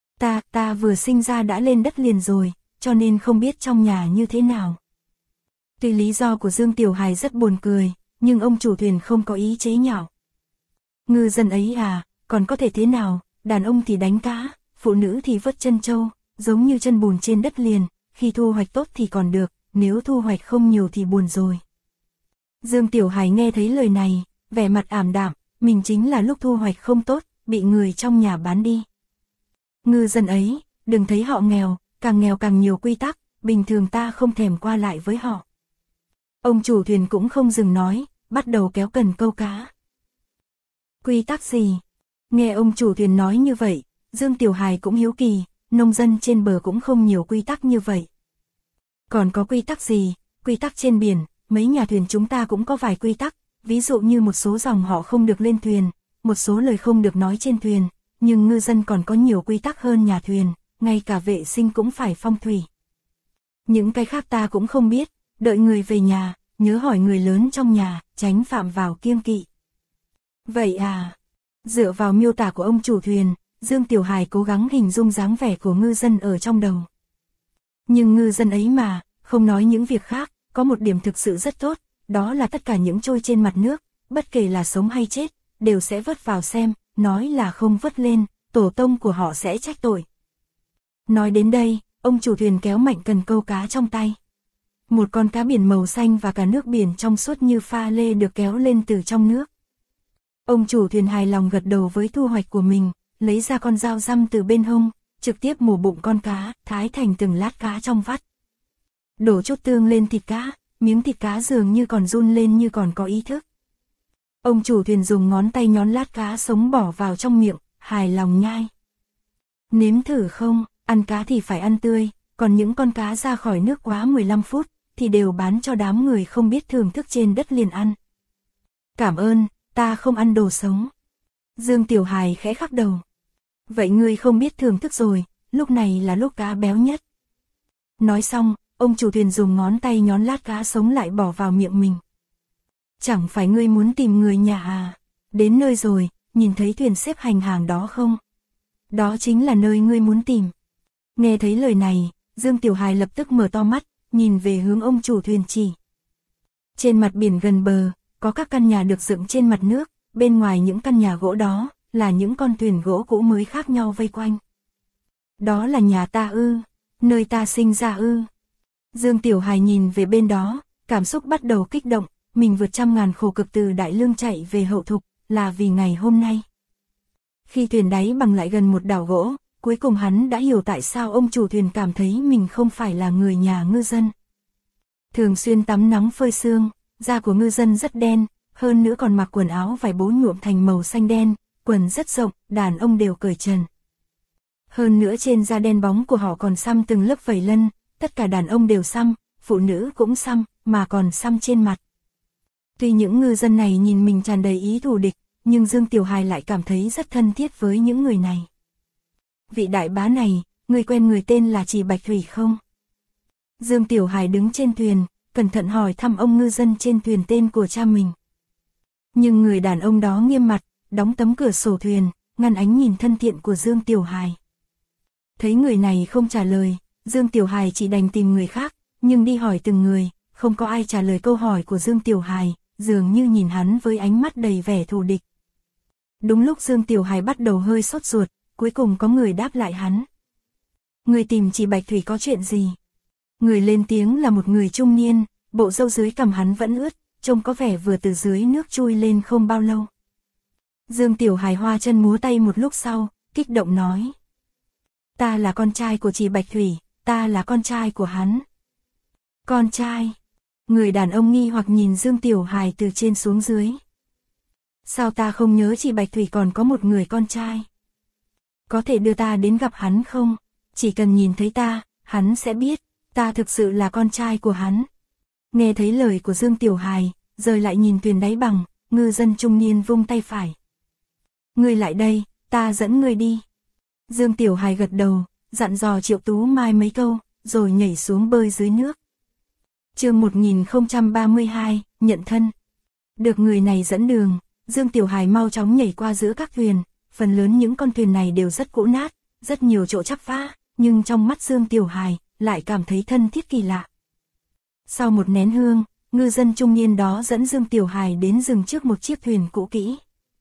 Ta vừa sinh ra đã lên đất liền rồi, cho nên không biết trong nhà như thế nào. Tuy lý do của Dương Tiểu Hài rất buồn cười, nhưng ông chủ thuyền không có ý chế nhạo. Ngư dân ấy à, còn có thể thế nào, đàn ông thì đánh cá, phụ nữ thì vớt chân trâu, giống như chân bùn trên đất liền, khi thu hoạch tốt thì còn được, nếu thu hoạch không nhiều thì buồn rồi. Dương Tiểu Hài nghe thấy lời này, vẻ mặt ảm đạm, mình chính là lúc thu hoạch không tốt, bị người trong nhà bán đi. Ngư dân ấy, đừng thấy họ nghèo càng nhiều quy tắc, bình thường ta không thèm qua lại với họ. Ông chủ thuyền cũng không dừng nói, bắt đầu kéo cần câu cá. Quy tắc gì? Nghe ông chủ thuyền nói như vậy, Dương Tiểu Hài cũng hiếu kỳ, nông dân trên bờ cũng không nhiều quy tắc như vậy. Còn có quy tắc gì? Quy tắc trên biển, mấy nhà thuyền chúng ta cũng có vài quy tắc, ví dụ như một số dòng họ không được lên thuyền, một số lời không được nói trên thuyền, nhưng ngư dân còn có nhiều quy tắc hơn nhà thuyền, ngay cả vệ sinh cũng phải phong thủy. Những cái khác ta cũng không biết, đợi người về nhà, nhớ hỏi người lớn trong nhà, tránh phạm vào kiêng kỵ. Vậy à? Dựa vào miêu tả của ông chủ thuyền, Dương Tiểu Hài cố gắng hình dung dáng vẻ của ngư dân ở trong đầu. Nhưng ngư dân ấy mà, không nói những việc khác, có một điểm thực sự rất tốt, đó là tất cả những trôi trên mặt nước, bất kể là sống hay chết, đều sẽ vớt vào xem, nói là không vớt lên, tổ tông của họ sẽ trách tội. Nói đến đây, ông chủ thuyền kéo mạnh cần câu cá trong tay. Một con cá biển màu xanh và cả nước biển trong suốt như pha lê được kéo lên từ trong nước. Ông chủ thuyền hài lòng gật đầu với thu hoạch của mình, lấy ra con dao răm từ bên hông, trực tiếp mổ bụng con cá, thái thành từng lát cá trong vắt. Đổ chút tương lên thịt cá, miếng thịt cá dường như còn run lên như còn có ý thức. Ông chủ thuyền dùng ngón tay nhón lát cá sống bỏ vào trong miệng, hài lòng nhai. Nếm thử không, ăn cá thì phải ăn tươi, còn những con cá ra khỏi nước quá 15 phút, thì đều bán cho đám người không biết thưởng thức trên đất liền ăn. Cảm ơn, ta không ăn đồ sống. Dương Tiểu Hài khẽ khắc đầu. Vậy ngươi không biết thưởng thức rồi, lúc này là lúc cá béo nhất. Nói xong, ông chủ thuyền dùng ngón tay nhón lát cá sống lại bỏ vào miệng mình. Chẳng phải ngươi muốn tìm người nhà à? Đến nơi rồi, nhìn thấy thuyền xếp hành hàng đó không? Đó chính là nơi ngươi muốn tìm. Nghe thấy lời này, Dương Tiểu Hài lập tức mở to mắt, nhìn về hướng ông chủ thuyền chỉ. Trên mặt biển gần bờ, có các căn nhà được dựng trên mặt nước, bên ngoài những căn nhà gỗ đó, là những con thuyền gỗ cũ mới khác nhau vây quanh. Đó là nhà ta ư? Nơi ta sinh ra ư? Dương Tiểu Hài nhìn về bên đó, cảm xúc bắt đầu kích động, mình vượt trăm ngàn khổ cực từ Đại Lương chạy về Hậu Thục, là vì ngày hôm nay. Khi thuyền đáy bằng lại gần một đảo gỗ, cuối cùng hắn đã hiểu tại sao ông chủ thuyền cảm thấy mình không phải là người nhà ngư dân. Thường xuyên tắm nắng phơi sương, da của ngư dân rất đen, hơn nữa còn mặc quần áo vải bố nhuộm thành màu xanh đen, quần rất rộng, đàn ông đều cởi trần. Hơn nữa trên da đen bóng của họ còn xăm từng lớp vảy lân, tất cả đàn ông đều xăm, phụ nữ cũng xăm, mà còn xăm trên mặt. Tuy những ngư dân này nhìn mình tràn đầy ý thù địch, nhưng Dương Tiểu Hài lại cảm thấy rất thân thiết với những người này. Vị đại bá này, người quen người tên là Trì Bạch Thủy không? Dương Tiểu Hài đứng trên thuyền, cẩn thận hỏi thăm ông ngư dân trên thuyền tên của cha mình. Nhưng người đàn ông đó nghiêm mặt, đóng tấm cửa sổ thuyền, ngăn ánh nhìn thân thiện của Dương Tiểu Hài. Thấy người này không trả lời, Dương Tiểu Hài chỉ đành tìm người khác, nhưng đi hỏi từng người, không có ai trả lời câu hỏi của Dương Tiểu Hài, dường như nhìn hắn với ánh mắt đầy vẻ thù địch. Đúng lúc Dương Tiểu Hài bắt đầu hơi sốt ruột, cuối cùng có người đáp lại hắn. Người tìm Trì Bạch Thủy có chuyện gì? Người lên tiếng là một người trung niên, bộ râu dưới cằm hắn vẫn ướt, trông có vẻ vừa từ dưới nước chui lên không bao lâu. Dương Tiểu Hài hoa chân múa tay một lúc sau, kích động nói. Ta là con trai của Trì Bạch Thủy, ta là con trai của hắn. Con trai? Người đàn ông nghi hoặc nhìn Dương Tiểu Hài từ trên xuống dưới. Sao ta không nhớ Trì Bạch Thủy còn có một người con trai? Có thể đưa ta đến gặp hắn không? Chỉ cần nhìn thấy ta, hắn sẽ biết, ta thực sự là con trai của hắn. Nghe thấy lời của Dương Tiểu Hài, rồi lại nhìn thuyền đáy bằng, ngư dân trung niên vung tay phải. Ngươi lại đây, ta dẫn ngươi đi. Dương Tiểu Hài gật đầu, dặn dò Triệu Tú Mai mấy câu, rồi nhảy xuống bơi dưới nước. Chương 1032, nhận thân. Được người này dẫn đường, Dương Tiểu Hài mau chóng nhảy qua giữa các thuyền, phần lớn những con thuyền này đều rất cũ nát, rất nhiều chỗ chắp vá, nhưng trong mắt Dương Tiểu Hài lại cảm thấy thân thiết kỳ lạ. Sau một nén hương, ngư dân trung niên đó dẫn Dương Tiểu Hài đến dừng trước một chiếc thuyền cũ kỹ.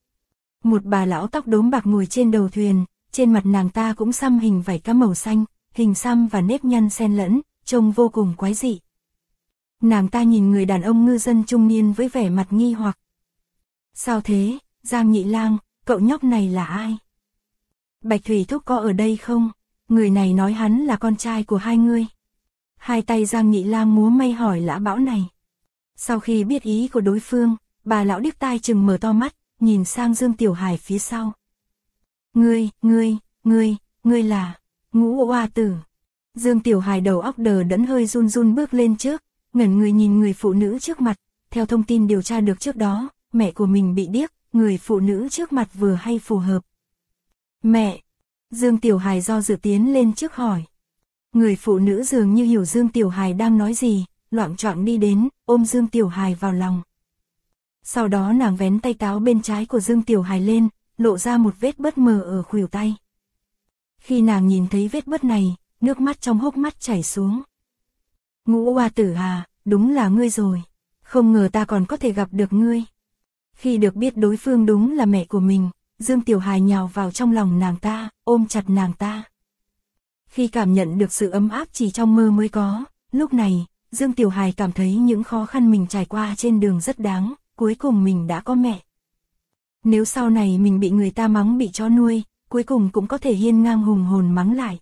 Một bà lão tóc đốm bạc ngồi trên đầu thuyền, trên mặt nàng ta cũng xăm hình vảy cá màu xanh, hình xăm và nếp nhăn xen lẫn, trông vô cùng quái dị. Nàng ta nhìn người đàn ông ngư dân trung niên với vẻ mặt nghi hoặc. Sao thế, Giang Nhị Lang, cậu nhóc này là ai? Bạch Thủy thúc có ở đây không? Người này nói hắn là con trai của hai ngươi. Hai tay Giang Nhị Lang múa may hỏi lã bão này. Sau khi biết ý của đối phương, bà lão điếc tai chừng mở to mắt, nhìn sang Dương Tiểu Hài phía sau. Ngươi là Ngũ Oa Tử. Dương Tiểu Hài đầu óc đờ đẫn hơi run run bước lên trước, ngẩn người nhìn người phụ nữ trước mặt, theo thông tin điều tra được trước đó, mẹ của mình bị điếc, người phụ nữ trước mặt vừa hay phù hợp. Mẹ! Dương Tiểu Hài do dự tiến lên trước hỏi. Người phụ nữ dường như hiểu Dương Tiểu Hài đang nói gì, loạng choạng đi đến, ôm Dương Tiểu Hài vào lòng. Sau đó nàng vén tay áo bên trái của Dương Tiểu Hài lên, lộ ra một vết bớt mờ ở khuỷu tay. Khi nàng nhìn thấy vết bớt này, nước mắt trong hốc mắt chảy xuống. Ngũ Oa Tử à, đúng là ngươi rồi. Không ngờ ta còn có thể gặp được ngươi. Khi được biết đối phương đúng là mẹ của mình, Dương Tiểu Hài nhào vào trong lòng nàng ta, ôm chặt nàng ta. Khi cảm nhận được sự ấm áp chỉ trong mơ mới có, lúc này, Dương Tiểu Hài cảm thấy những khó khăn mình trải qua trên đường rất đáng, cuối cùng mình đã có mẹ. Nếu sau này mình bị người ta mắng bị chó nuôi, cuối cùng cũng có thể hiên ngang hùng hồn mắng lại.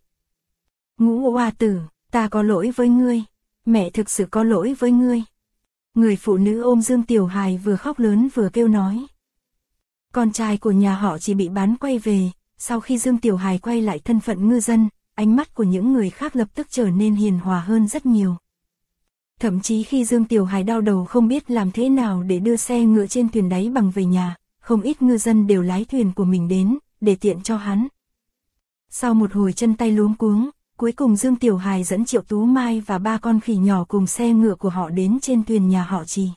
Ngũ Oa Tử, ta có lỗi với ngươi, mẹ thực sự có lỗi với ngươi. Người phụ nữ ôm Dương Tiểu Hài vừa khóc lớn vừa kêu nói. Con trai của nhà họ chỉ bị bán quay về, sau khi Dương Tiểu Hài quay lại thân phận ngư dân, ánh mắt của những người khác lập tức trở nên hiền hòa hơn rất nhiều. Thậm chí khi Dương Tiểu Hài đau đầu không biết làm thế nào để đưa xe ngựa trên thuyền đáy bằng về nhà, không ít ngư dân đều lái thuyền của mình đến, để tiện cho hắn. Sau một hồi chân tay luống cuống, cuối cùng Dương Tiểu Hài dẫn Triệu Tú Mai và ba con khỉ nhỏ cùng xe ngựa của họ đến trên thuyền nhà họ Trì.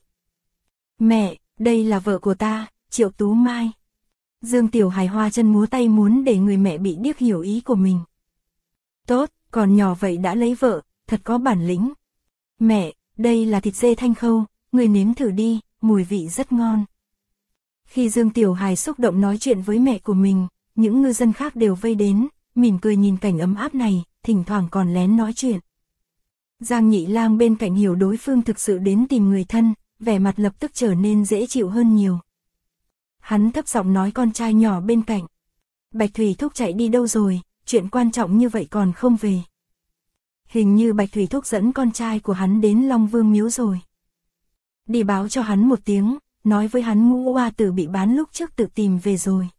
Mẹ, đây là vợ của ta, Triệu Tú Mai. Dương Tiểu Hài hoa chân múa tay muốn để người mẹ bị điếc hiểu ý của mình. Tốt, còn nhỏ vậy đã lấy vợ, thật có bản lĩnh. Mẹ, đây là thịt dê thanh khâu, người nếm thử đi, mùi vị rất ngon. Khi Dương Tiểu Hài xúc động nói chuyện với mẹ của mình, những ngư dân khác đều vây đến, mỉm cười nhìn cảnh ấm áp này, thỉnh thoảng còn lén nói chuyện. Giang Nhị Lang bên cạnh hiểu đối phương thực sự đến tìm người thân, vẻ mặt lập tức trở nên dễ chịu hơn nhiều. Hắn thấp giọng nói con trai nhỏ bên cạnh. Bạch Thủy Thúc chạy đi đâu rồi, chuyện quan trọng như vậy còn không về. Hình như Bạch Thủy Thúc dẫn con trai của hắn đến Long Vương miếu rồi. Đi báo cho hắn một tiếng, nói với hắn Ngũ Oa Tử bị bán lúc trước tự tìm về rồi.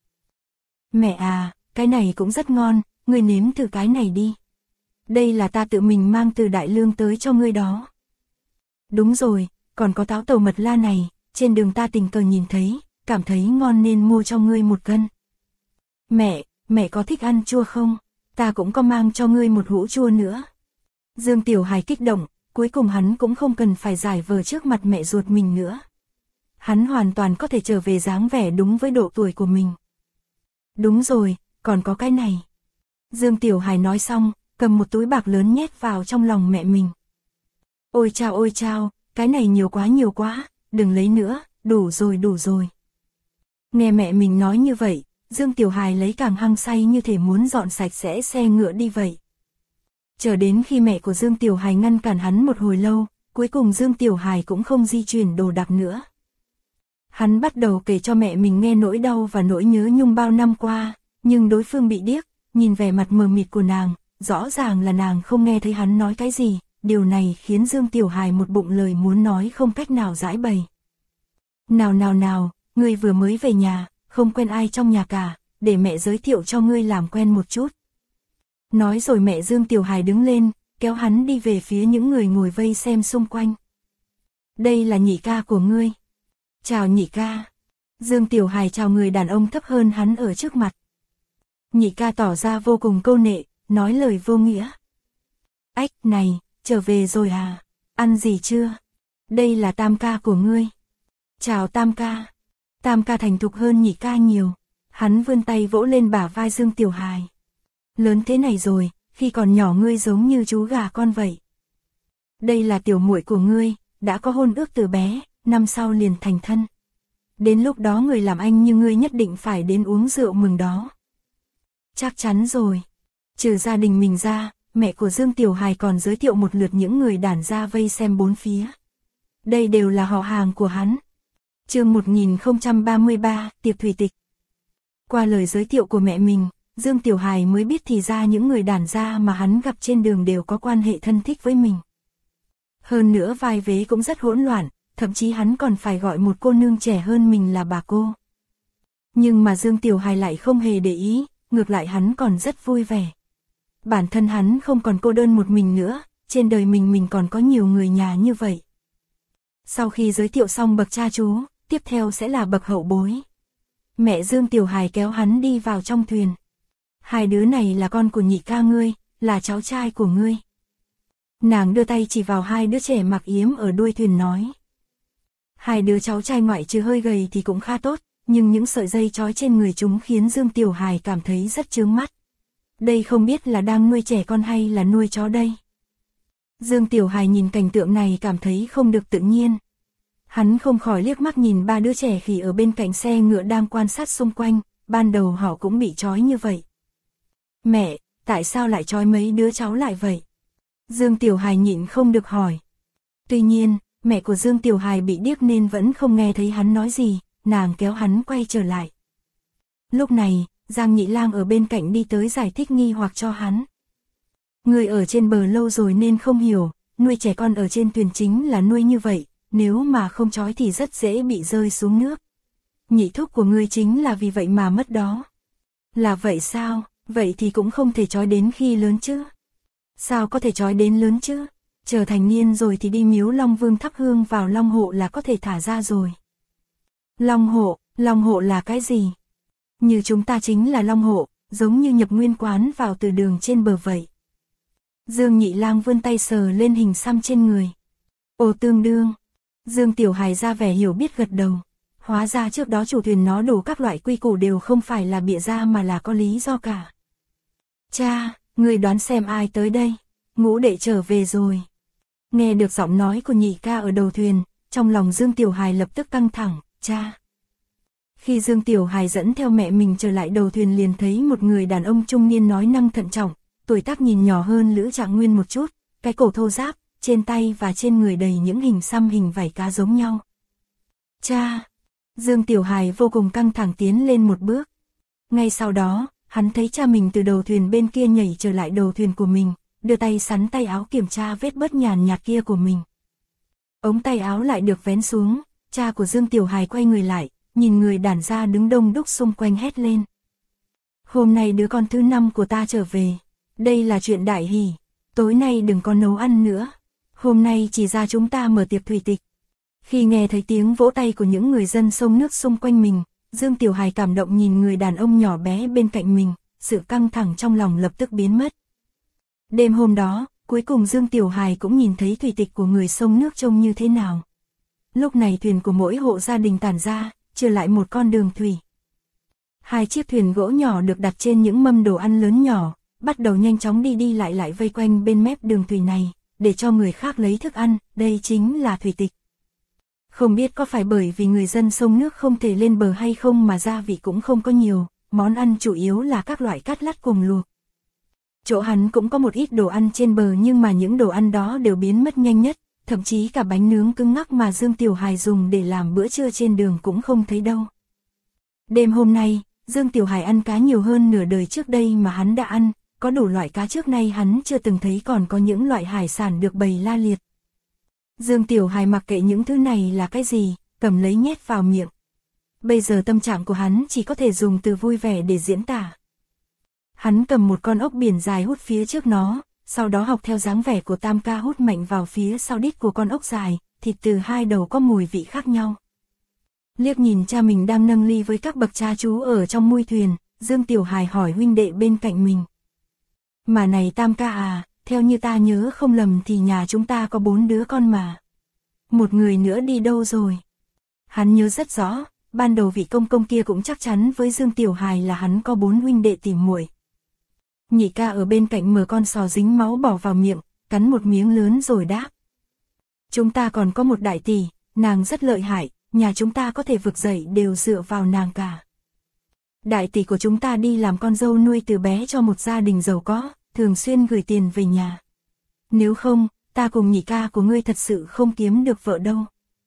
Mẹ à, cái này cũng rất ngon, ngươi nếm thử cái này đi. Đây là ta tự mình mang từ Đại Lương tới cho ngươi đó. Đúng rồi, còn có táo tàu mật la này, trên đường ta tình cờ nhìn thấy, cảm thấy ngon nên mua cho ngươi 1 cân. Mẹ có thích ăn chua không? Ta cũng có mang cho ngươi 1 hũ chua nữa. Dương Tiểu Hải kích động, cuối cùng hắn cũng không cần phải giải vờ trước mặt mẹ ruột mình nữa. Hắn hoàn toàn có thể trở về dáng vẻ đúng với độ tuổi của mình. Đúng rồi, còn có cái này. Dương Tiểu Hải nói xong, cầm một túi bạc lớn nhét vào trong lòng mẹ mình. Ôi chao, cái này nhiều quá, đừng lấy nữa, đủ rồi. Nghe mẹ mình nói như vậy, Dương Tiểu Hải lấy càng hăng say như thể muốn dọn sạch sẽ xe ngựa đi vậy. Chờ đến khi mẹ của Dương Tiểu Hải ngăn cản hắn một hồi lâu, cuối cùng Dương Tiểu Hải cũng không di chuyển đồ đạc nữa. Hắn bắt đầu kể cho mẹ mình nghe nỗi đau và nỗi nhớ nhung bao năm qua, nhưng đối phương bị điếc, nhìn vẻ mặt mờ mịt của nàng, rõ ràng là nàng không nghe thấy hắn nói cái gì, điều này khiến Dương Tiểu Hải một bụng lời muốn nói không cách nào giải bày. Nào, ngươi vừa mới về nhà, không quen ai trong nhà cả, để mẹ giới thiệu cho ngươi làm quen một chút. Nói rồi mẹ Dương Tiểu Hải đứng lên, kéo hắn đi về phía những người ngồi vây xem xung quanh. Đây là nhị ca của ngươi. Chào nhị ca. Dương Tiểu Hải chào người đàn ông thấp hơn hắn ở trước mặt. Nhị ca tỏ ra vô cùng câu nệ, nói lời vô nghĩa. Ách này, trở về rồi à? Ăn gì chưa? Đây là tam ca của ngươi. Chào tam ca. Tam ca thành thục hơn nhị ca nhiều. Hắn vươn tay vỗ lên bả vai Dương Tiểu Hải. Lớn thế này rồi, khi còn nhỏ ngươi giống như chú gà con vậy. Đây là tiểu muội của ngươi, đã có hôn ước từ bé, năm sau liền thành thân. Đến lúc đó người làm anh như ngươi nhất định phải đến uống rượu mừng đó. Chắc chắn rồi. Trừ gia đình mình ra, mẹ của Dương Tiểu Hải còn giới thiệu một lượt những người đàn gia vây xem bốn phía. Đây đều là họ hàng của hắn. Chương 1033, tiệc thủy tịch. Qua lời giới thiệu của mẹ mình, Dương Tiểu Hải mới biết thì ra những người đàn gia mà hắn gặp trên đường đều có quan hệ thân thích với mình. Hơn nữa vai vế cũng rất hỗn loạn, thậm chí hắn còn phải gọi một cô nương trẻ hơn mình là bà cô. Nhưng mà Dương Tiểu Hải lại không hề để ý, ngược lại hắn còn rất vui vẻ. Bản thân hắn không còn cô đơn một mình nữa, trên đời mình còn có nhiều người nhà như vậy. Sau khi giới thiệu xong bậc cha chú, tiếp theo sẽ là bậc hậu bối. Mẹ Dương Tiểu Hải kéo hắn đi vào trong thuyền. Hai đứa này là con của nhị ca ngươi, là cháu trai của ngươi. Nàng đưa tay chỉ vào hai đứa trẻ mặc yếm ở đuôi thuyền nói. Hai đứa cháu trai ngoại trừ hơi gầy thì cũng khá tốt, nhưng những sợi dây trói trên người chúng khiến Dương Tiểu Hải cảm thấy rất chướng mắt. Đây không biết là đang nuôi trẻ con hay là nuôi chó đây. Dương Tiểu Hải nhìn cảnh tượng này cảm thấy không được tự nhiên. Hắn không khỏi liếc mắt nhìn ba đứa trẻ khỉ ở bên cạnh xe ngựa đang quan sát xung quanh, ban đầu họ cũng bị trói như vậy. Mẹ, tại sao lại trói mấy đứa cháu lại vậy? Dương Tiểu Hải nhịn không được hỏi. Tuy nhiên, mẹ của Dương Tiểu Hải bị điếc nên vẫn không nghe thấy hắn nói gì, nàng kéo hắn quay trở lại. Lúc này, Giang Nhị Lang ở bên cạnh đi tới giải thích nghi hoặc cho hắn. Người ở trên bờ lâu rồi nên không hiểu, nuôi trẻ con ở trên thuyền chính là nuôi như vậy, nếu mà không trói thì rất dễ bị rơi xuống nước. Nhị thúc của ngươi chính là vì vậy mà mất đó. Là vậy sao? Vậy thì cũng không thể trói đến khi lớn chứ. Sao có thể trói đến lớn chứ? Chờ thành niên rồi thì đi miếu Long Vương thắp hương vào Long Hộ là có thể thả ra rồi. Long Hộ là cái gì? Như chúng ta chính là Long Hộ, giống như nhập nguyên quán vào từ đường trên bờ vậy. Dương Nhị Lang vươn tay sờ lên hình xăm trên người. Ồ tương đương. Dương Tiểu Hải ra vẻ hiểu biết gật đầu. Hóa ra trước đó chủ thuyền nó đủ các loại quy củ đều không phải là bịa ra mà là có lý do cả. Cha, người đoán xem ai tới đây? Ngũ đệ trở về rồi. Nghe được giọng nói của nhị ca ở đầu thuyền, trong lòng Dương Tiểu Hải lập tức căng thẳng, cha. Khi Dương Tiểu Hải dẫn theo mẹ mình trở lại đầu thuyền liền thấy một người đàn ông trung niên nói năng thận trọng, tuổi tác nhìn nhỏ hơn Lữ Trạng Nguyên một chút, cái cổ thô ráp, trên tay và trên người đầy những hình xăm hình vảy cá giống nhau. Cha! Dương Tiểu Hải vô cùng căng thẳng tiến lên một bước. Ngay sau đó, hắn thấy cha mình từ đầu thuyền bên kia nhảy trở lại đầu thuyền của mình, đưa tay sắn tay áo kiểm tra vết bớt nhàn nhạt kia của mình. Ống tay áo lại được vén xuống, cha của Dương Tiểu Hải quay người lại, nhìn người đàn gia đứng đông đúc xung quanh hét lên. Hôm nay đứa con thứ 5 của ta trở về, đây là chuyện đại hỷ, tối nay đừng có nấu ăn nữa, hôm nay chỉ ra chúng ta mở tiệc thủy tịch. Khi nghe thấy tiếng vỗ tay của những người dân sông nước xung quanh mình, Dương Tiểu Hải cảm động nhìn người đàn ông nhỏ bé bên cạnh mình, sự căng thẳng trong lòng lập tức biến mất. Đêm hôm đó, cuối cùng Dương Tiểu Hải cũng nhìn thấy thủy tịch của người sông nước trông như thế nào. Lúc này thuyền của mỗi hộ gia đình tản ra, trở lại một con đường thủy. 2 chiếc thuyền gỗ nhỏ được đặt trên những mâm đồ ăn lớn nhỏ, bắt đầu nhanh chóng đi đi lại vây quanh bên mép đường thủy này, để cho người khác lấy thức ăn, đây chính là thủy tịch. Không biết có phải bởi vì người dân sông nước không thể lên bờ hay không mà gia vị cũng không có nhiều, món ăn chủ yếu là các loại cát lát cùng luộc. Chỗ hắn cũng có một ít đồ ăn trên bờ nhưng mà những đồ ăn đó đều biến mất nhanh nhất, thậm chí cả bánh nướng cứng ngắc mà Dương Tiểu Hải dùng để làm bữa trưa trên đường cũng không thấy đâu. Đêm hôm nay, Dương Tiểu Hải ăn cá nhiều hơn nửa đời trước đây mà hắn đã ăn, có đủ loại cá trước nay hắn chưa từng thấy, còn có những loại hải sản được bày la liệt. Dương Tiểu Hải mặc kệ những thứ này là cái gì, cầm lấy nhét vào miệng. Bây giờ tâm trạng của hắn chỉ có thể dùng từ vui vẻ để diễn tả. Hắn cầm một con ốc biển dài hút phía trước nó, sau đó học theo dáng vẻ của Tam ca hút mạnh vào phía sau đít của con ốc dài, thịt từ hai đầu có mùi vị khác nhau. Liếc nhìn cha mình đang nâng ly với các bậc cha chú ở trong mui thuyền, Dương Tiểu Hải hỏi huynh đệ bên cạnh mình. Mà này Tam ca à, theo như ta nhớ không lầm thì nhà chúng ta có 4 đứa con mà. Một người nữa đi đâu rồi? Hắn nhớ rất rõ, ban đầu vị công công kia cũng chắc chắn với Dương Tiểu Hải là hắn có 4 huynh đệ tỉ muội. Nhị ca ở bên cạnh mở con sò dính máu bỏ vào miệng, cắn một miếng lớn rồi đáp. Chúng ta còn có một đại tỷ, nàng rất lợi hại, nhà chúng ta có thể vực dậy đều dựa vào nàng cả. Đại tỷ của chúng ta đi làm con dâu nuôi từ bé cho một gia đình giàu có, thường xuyên gửi tiền về nhà. Nếu không, ta cùng nhị ca của ngươi thật sự không kiếm được vợ đâu.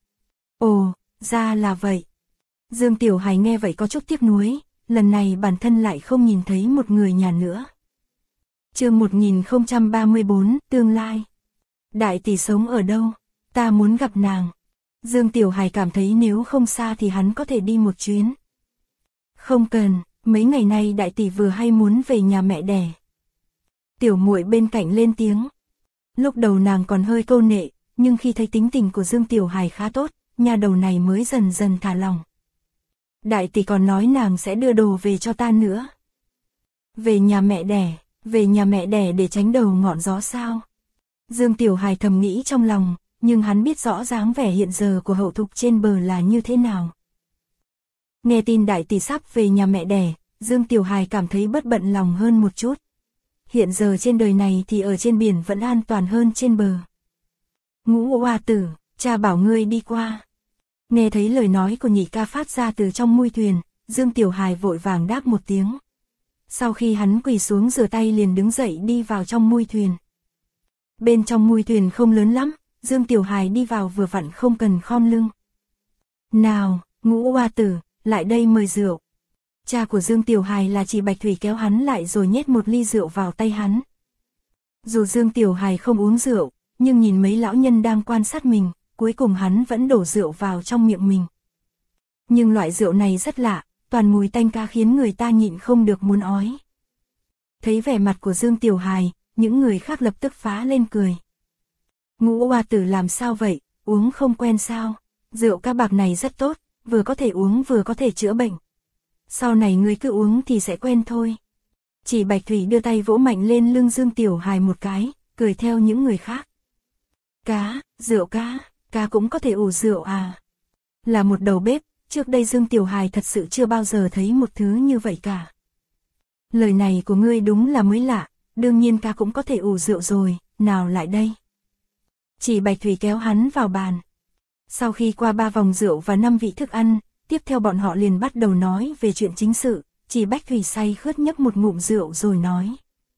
Ồ, ra là vậy. Dương Tiểu Hải nghe vậy có chút tiếc nuối, lần này bản thân lại không nhìn thấy một người nhà nữa. Chương 1034, tương lai. Đại tỷ sống ở đâu? Ta muốn gặp nàng. Dương Tiểu Hải cảm thấy nếu không xa thì hắn có thể đi một chuyến. Không cần, mấy ngày nay đại tỷ vừa hay muốn về nhà mẹ đẻ. Tiểu muội bên cạnh lên tiếng. Lúc đầu nàng còn hơi câu nệ, nhưng khi thấy tính tình của Dương Tiểu Hải khá tốt, nhà đầu này mới dần dần thả lòng. Đại tỷ còn nói nàng sẽ đưa đồ về cho ta nữa. Về nhà mẹ đẻ để tránh đầu ngọn gió sao? Dương Tiểu Hải thầm nghĩ trong lòng, nhưng hắn biết rõ dáng vẻ hiện giờ của Hậu Thục trên bờ là như thế nào. Nghe tin đại tỷ sắp về nhà mẹ đẻ, Dương Tiểu Hải cảm thấy bớt bận lòng hơn một chút. Hiện giờ trên đời này thì ở trên biển vẫn an toàn hơn trên bờ. Ngũ Hoa tử, cha bảo ngươi đi qua. Nghe thấy lời nói của nhị ca phát ra từ trong mui thuyền, Dương Tiểu Hải vội vàng đáp một tiếng. Sau khi hắn quỳ xuống rửa tay liền đứng dậy đi vào trong mui thuyền. Bên trong mui thuyền không lớn lắm, Dương Tiểu Hải đi vào vừa vặn không cần khom lưng. Nào, Ngũ Hoa tử, lại đây mời rượu. Cha của Dương Tiểu Hải là chị Bạch Thủy kéo hắn lại rồi nhét một ly rượu vào tay hắn. Dù Dương Tiểu Hải không uống rượu, nhưng nhìn mấy lão nhân đang quan sát mình, cuối cùng hắn vẫn đổ rượu vào trong miệng mình. Nhưng loại rượu này rất lạ, toàn mùi tanh ca khiến người ta nhịn không được muốn ói. Thấy vẻ mặt của Dương Tiểu Hải, những người khác lập tức phá lên cười. Ngũ Hoa tử làm sao vậy, uống không quen sao? Rượu ca bạc này rất tốt, vừa có thể uống vừa có thể chữa bệnh. Sau này ngươi cứ uống thì sẽ quen thôi. Chỉ Bạch Thủy đưa tay vỗ mạnh lên lưng Dương Tiểu Hải một cái, cười theo những người khác. Cá, rượu cá cũng có thể ủ rượu à? Là một đầu bếp, trước đây Dương Tiểu Hải thật sự chưa bao giờ thấy một thứ như vậy cả. Lời này của ngươi đúng là mới lạ, đương nhiên cá cũng có thể ủ rượu rồi, nào lại đây. Chỉ Bạch Thủy kéo hắn vào bàn. Sau khi qua 3 vòng rượu và 5 vị thức ăn, tiếp theo bọn họ liền bắt đầu nói về chuyện chính sự, chỉ Bách Thủy say khướt nhấp một ngụm rượu rồi nói.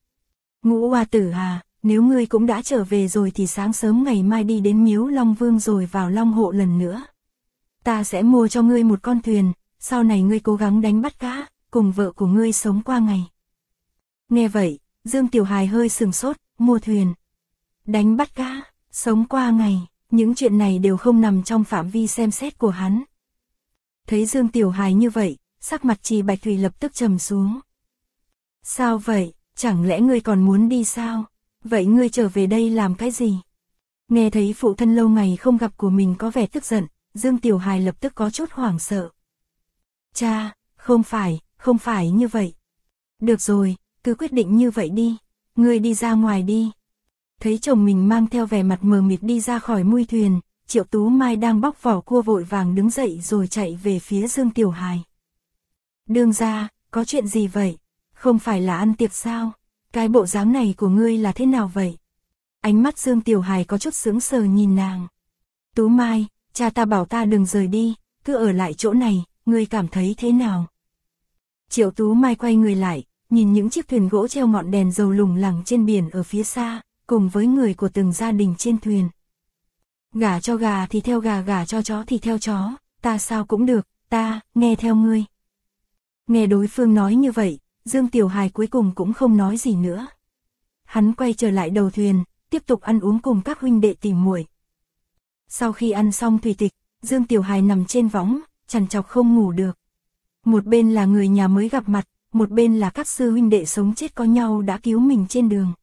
Ngũ Hoa Tử à, nếu ngươi cũng đã trở về rồi thì sáng sớm ngày mai đi đến miếu Long Vương rồi vào Long Hộ lần nữa. Ta sẽ mua cho ngươi một con thuyền, sau này ngươi cố gắng đánh bắt cá, cùng vợ của ngươi sống qua ngày. Nghe vậy, Dương Tiểu Hài hơi sừng sốt, mua thuyền, đánh bắt cá, sống qua ngày, những chuyện này đều không nằm trong phạm vi xem xét của hắn. Thấy Dương Tiểu Hài như vậy, sắc mặt Trì Bạch Thủy lập tức trầm xuống. Sao vậy, chẳng lẽ ngươi còn muốn đi sao? Vậy ngươi trở về đây làm cái gì? Nghe thấy phụ thân lâu ngày không gặp của mình có vẻ tức giận, Dương Tiểu Hài lập tức có chút hoảng sợ. Cha, không phải như vậy. Được rồi, cứ quyết định như vậy đi, ngươi đi ra ngoài đi. Thấy chồng mình mang theo vẻ mặt mờ mịt đi ra khỏi mui thuyền, Triệu Tú Mai đang bóc vỏ cua vội vàng đứng dậy rồi chạy về phía Dương Tiểu Hài. Đương gia, có chuyện gì vậy? Không phải là ăn tiệc sao? Cái bộ dáng này của ngươi là thế nào vậy? Ánh mắt Dương Tiểu Hài có chút sững sờ nhìn nàng. Tú Mai, cha ta bảo ta đừng rời đi, cứ ở lại chỗ này, ngươi cảm thấy thế nào? Triệu Tú Mai quay người lại, nhìn những chiếc thuyền gỗ treo ngọn đèn dầu lủng lẳng trên biển ở phía xa, cùng với người của từng gia đình trên thuyền. Gả cho gà thì theo gà, gả cho chó thì theo chó, ta sao cũng được, ta, nghe theo ngươi. Nghe đối phương nói như vậy, Dương Tiểu Hài cuối cùng cũng không nói gì nữa. Hắn quay trở lại đầu thuyền, tiếp tục ăn uống cùng các huynh đệ tỉ muội. Sau khi ăn xong thủy tịch, Dương Tiểu Hài nằm trên võng, trằn trọc không ngủ được. Một bên là người nhà mới gặp mặt, một bên là các sư huynh đệ sống chết có nhau đã cứu mình trên đường.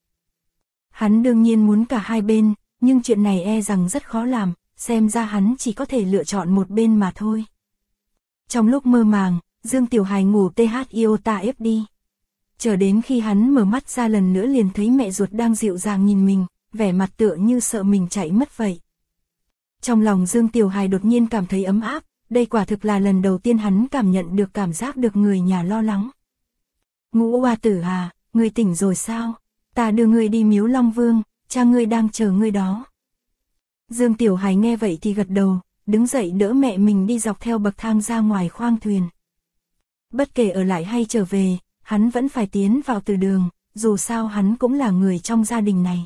Hắn đương nhiên muốn cả hai bên, nhưng chuyện này e rằng rất khó làm, xem ra hắn chỉ có thể lựa chọn một bên mà thôi. Trong lúc mơ màng, Dương Tiểu Hài ngủ iota ép đi. Chờ đến khi hắn mở mắt ra lần nữa liền thấy mẹ ruột đang dịu dàng nhìn mình, vẻ mặt tựa như sợ mình chạy mất vậy. Trong lòng Dương Tiểu Hài đột nhiên cảm thấy ấm áp, đây quả thực là lần đầu tiên hắn cảm nhận được cảm giác được người nhà lo lắng. Ngũ Hoa Tử à, ngươi tỉnh rồi sao? Ta đưa ngươi đi miếu Long Vương, cha ngươi đang chờ ngươi đó. Dương Tiểu Hài nghe vậy thì gật đầu, đứng dậy đỡ mẹ mình đi dọc theo bậc thang ra ngoài khoang thuyền. Bất kể ở lại hay trở về, hắn vẫn phải tiến vào từ đường, dù sao hắn cũng là người trong gia đình này.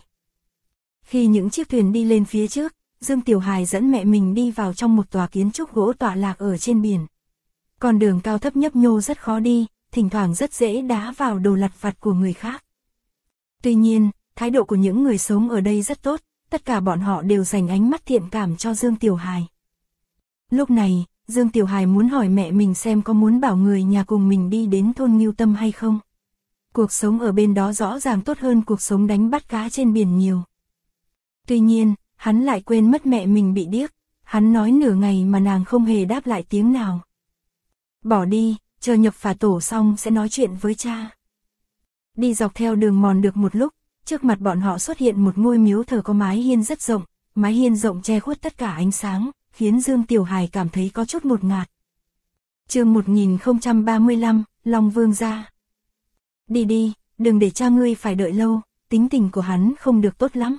Khi những chiếc thuyền đi lên phía trước, Dương Tiểu Hài dẫn mẹ mình đi vào trong một tòa kiến trúc gỗ tọa lạc ở trên biển. Con đường cao thấp nhấp nhô rất khó đi, thỉnh thoảng rất dễ đá vào đồ lặt vặt của người khác. Tuy nhiên, thái độ của những người sống ở đây rất tốt, tất cả bọn họ đều dành ánh mắt thiện cảm cho Dương Tiểu Hài. Lúc này, Dương Tiểu Hài muốn hỏi mẹ mình xem có muốn bảo người nhà cùng mình đi đến thôn Ngưu Tâm hay không. Cuộc sống ở bên đó rõ ràng tốt hơn cuộc sống đánh bắt cá trên biển nhiều. Tuy nhiên, hắn lại quên mất mẹ mình bị điếc, hắn nói nửa ngày mà nàng không hề đáp lại tiếng nào. Bỏ đi, chờ nhập phả tổ xong sẽ nói chuyện với cha. Đi dọc theo đường mòn được một lúc, trước mặt bọn họ xuất hiện một ngôi miếu thờ có mái hiên rất rộng, mái hiên rộng che khuất tất cả ánh sáng, khiến Dương Tiểu Hài cảm thấy có chút ngột ngạt. Chương 1035, Long Vương gia. Đi đi, đừng để cha ngươi phải đợi lâu, tính tình của hắn không được tốt lắm.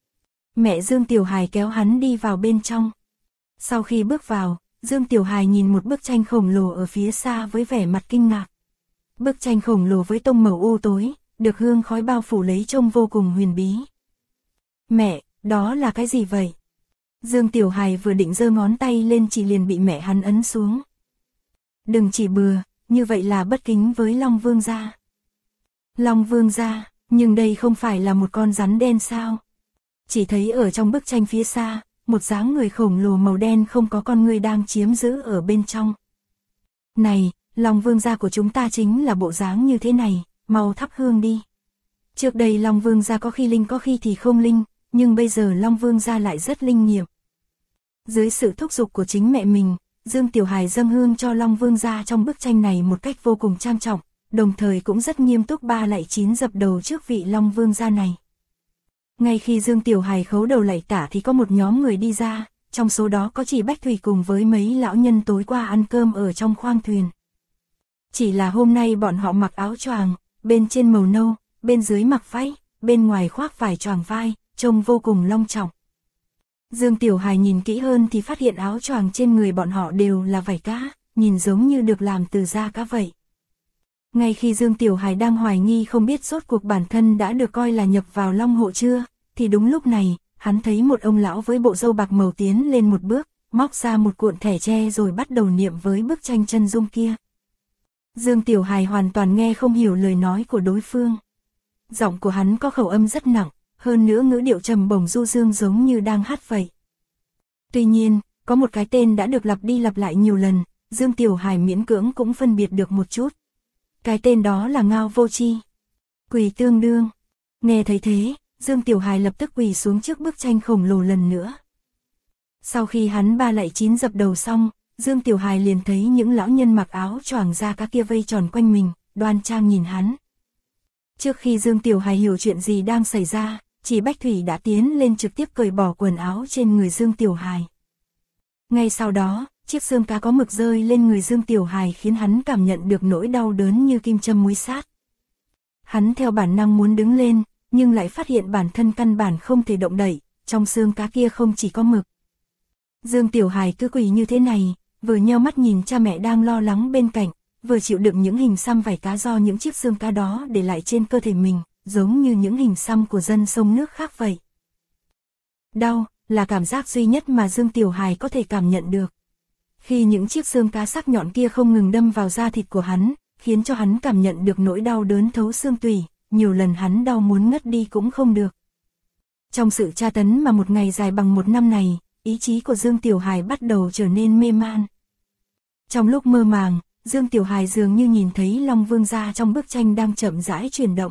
Mẹ Dương Tiểu Hài kéo hắn đi vào bên trong. Sau khi bước vào, Dương Tiểu Hài nhìn một bức tranh khổng lồ ở phía xa với vẻ mặt kinh ngạc. Bức tranh khổng lồ với tông màu u tối, được hương khói bao phủ lấy trông vô cùng huyền bí. Mẹ, đó là cái gì vậy? Dương Tiểu Hài vừa định giơ ngón tay lên chỉ liền bị mẹ hắn ấn xuống. Đừng chỉ bừa, như vậy là bất kính với Long Vương gia. Long Vương gia, nhưng đây không phải là một con rắn đen sao? Chỉ thấy ở trong bức tranh phía xa, một dáng người khổng lồ màu đen không có con người đang chiếm giữ ở bên trong. Này, Long Vương gia của chúng ta chính là bộ dáng như thế này, mau thắp hương đi. Trước đây Long Vương gia có khi linh có khi thì không linh, nhưng bây giờ Long Vương gia lại rất linh nghiệm. Dưới sự thúc giục của chính mẹ mình, Dương Tiểu Hài dâng hương cho Long Vương gia trong bức tranh này một cách vô cùng trang trọng, đồng thời cũng rất nghiêm túc 3 lạy 9 dập đầu trước vị Long Vương gia này. Ngay khi Dương Tiểu Hài khấu đầu lạy tả thì có một nhóm người đi ra, trong số đó có chị Bách Thủy cùng với mấy lão nhân tối qua ăn cơm ở trong khoang thuyền. Chỉ là hôm nay bọn họ mặc áo choàng, bên trên màu nâu, bên dưới mặc váy, bên ngoài khoác vải choàng vai, trông vô cùng long trọng. Dương Tiểu Hài nhìn kỹ hơn thì phát hiện áo choàng trên người bọn họ đều là vải cá, nhìn giống như được làm từ da cá vậy. Ngay khi Dương Tiểu Hải đang hoài nghi không biết rốt cuộc bản thân đã được coi là nhập vào Long hộ chưa, thì đúng lúc này, hắn thấy một ông lão với bộ râu bạc màu tiến lên một bước, móc ra một cuộn thẻ tre rồi bắt đầu niệm với bức tranh chân dung kia. Dương Tiểu Hải hoàn toàn nghe không hiểu lời nói của đối phương. Giọng của hắn có khẩu âm rất nặng, hơn nữa ngữ điệu trầm bổng du dương giống như đang hát vậy. Tuy nhiên, có một cái tên đã được lặp đi lặp lại nhiều lần, Dương Tiểu Hải miễn cưỡng cũng phân biệt được một chút. Cái tên đó là Ngao Vô Chi. Quỳ tương đương. Nghe thấy thế, Dương Tiểu Hải lập tức quỳ xuống trước bức tranh khổng lồ lần nữa. Sau khi hắn ba lạy 9 dập đầu xong, Dương Tiểu Hải liền thấy những lão nhân mặc áo choàng da cá kia vây tròn quanh mình, đoan trang nhìn hắn. Trước khi Dương Tiểu Hải hiểu chuyện gì đang xảy ra, Chỉ Bách Thủy đã tiến lên trực tiếp cởi bỏ quần áo trên người Dương Tiểu Hải. Ngay sau đó, chiếc xương cá có mực rơi lên người Dương Tiểu Hải khiến hắn cảm nhận được nỗi đau đớn như kim châm muối sát. Hắn theo bản năng muốn đứng lên, nhưng lại phát hiện bản thân căn bản không thể động đậy, trong xương cá kia không chỉ có mực. Dương Tiểu Hải cứ quỳ như thế này, vừa nheo mắt nhìn cha mẹ đang lo lắng bên cạnh, vừa chịu đựng những hình xăm vảy cá do những chiếc xương cá đó để lại trên cơ thể mình, giống như những hình xăm của dân sông nước khác vậy. Đau là cảm giác duy nhất mà Dương Tiểu Hải có thể cảm nhận được. Khi những chiếc xương cá sắc nhọn kia không ngừng đâm vào da thịt của hắn, khiến cho hắn cảm nhận được nỗi đau đớn thấu xương tủy, nhiều lần hắn đau muốn ngất đi cũng không được. Trong sự tra tấn mà một ngày dài bằng một năm này, ý chí của Dương Tiểu Hải bắt đầu trở nên mê man. Trong lúc mơ màng, Dương Tiểu Hải dường như nhìn thấy Long Vương gia trong bức tranh đang chậm rãi chuyển động.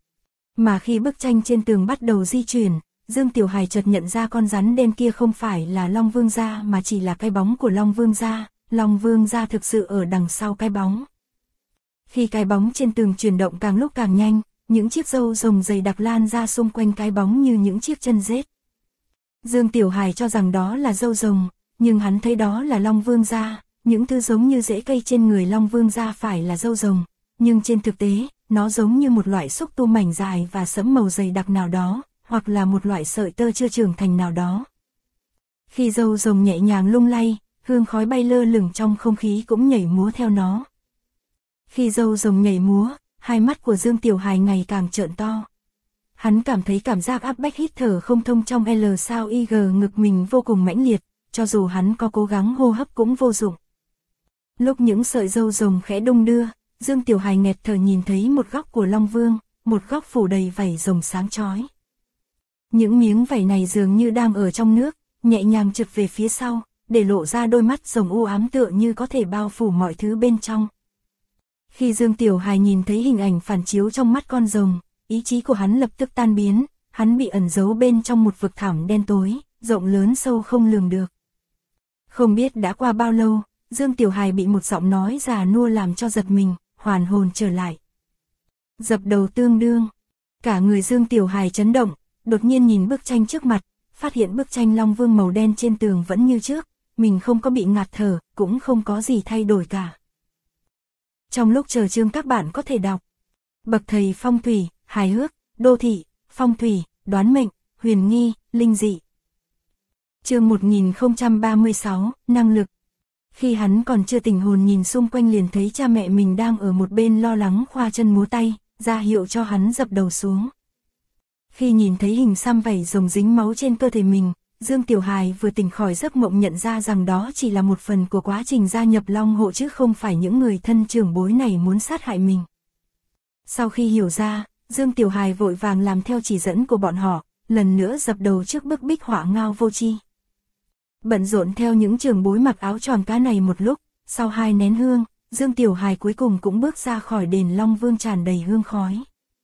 Mà khi bức tranh trên tường bắt đầu di chuyển, Dương Tiểu Hải chợt nhận ra con rắn đen kia không phải là Long Vương gia mà chỉ là cái bóng của Long Vương gia, Long Vương gia thực sự ở đằng sau cái bóng. Khi cái bóng trên tường chuyển động càng lúc càng nhanh, những chiếc râu rồng dày đặc lan ra xung quanh cái bóng như những chiếc chân rết. Dương Tiểu Hải cho rằng đó là râu rồng, nhưng hắn thấy đó là Long Vương gia, những thứ giống như rễ cây trên người Long Vương gia phải là râu rồng, nhưng trên thực tế, nó giống như một loại xúc tu mảnh dài và sẫm màu dày đặc nào đó, hoặc là một loại sợi tơ chưa trưởng thành nào đó. Khi râu rồng nhẹ nhàng lung lay, hương khói bay lơ lửng trong không khí cũng nhảy múa theo nó. Khi râu rồng nhảy múa, hai mắt của Dương Tiểu Hải ngày càng trợn to. Hắn cảm thấy cảm giác áp bách hít thở không thông trong L sao IG ngực mình vô cùng mãnh liệt, cho dù hắn có cố gắng hô hấp cũng vô dụng. Lúc những sợi râu rồng khẽ đung đưa, Dương Tiểu Hải nghẹt thở nhìn thấy một góc của Long Vương, một góc phủ đầy vảy rồng sáng chói. Những miếng vảy này dường như đang ở trong nước, nhẹ nhàng trượt về phía sau, để lộ ra đôi mắt rồng u ám tựa như có thể bao phủ mọi thứ bên trong. Khi Dương Tiểu Hải nhìn thấy hình ảnh phản chiếu trong mắt con rồng, ý chí của hắn lập tức tan biến, hắn bị ẩn giấu bên trong một vực thẳm đen tối, rộng lớn sâu không lường được. Không biết đã qua bao lâu, Dương Tiểu Hải bị một giọng nói già nua làm cho giật mình, hoàn hồn trở lại. Dập đầu tương đương. Cả người Dương Tiểu Hải chấn động, đột nhiên nhìn bức tranh trước mặt, phát hiện bức tranh Long Vương màu đen trên tường vẫn như trước, mình không có bị ngạt thở, cũng không có gì thay đổi cả. Trong lúc chờ chương các bạn có thể đọc bậc thầy phong thủy, hài hước, đô thị, phong thủy, đoán mệnh, huyền nghi, linh dị. Chương 1036, năng lực. Khi hắn còn chưa tỉnh hồn nhìn xung quanh liền thấy cha mẹ mình đang ở một bên lo lắng khoa chân múa tay, ra hiệu cho hắn dập đầu xuống. Khi nhìn thấy hình xăm vảy rồng dính máu trên cơ thể mình, Dương Tiểu Hải vừa tỉnh khỏi giấc mộng nhận ra rằng đó chỉ là một phần của quá trình gia nhập Long hộ chứ không phải những người thân trưởng bối này muốn sát hại mình. Sau khi hiểu ra, Dương Tiểu Hải vội vàng làm theo chỉ dẫn của bọn họ, lần nữa dập đầu trước bức bích họa Ngao Vô Chi. Bận rộn theo những trưởng bối mặc áo choàng cá này một lúc, sau 2 nén hương, Dương Tiểu Hải cuối cùng cũng bước ra khỏi đền Long Vương tràn đầy hương khói.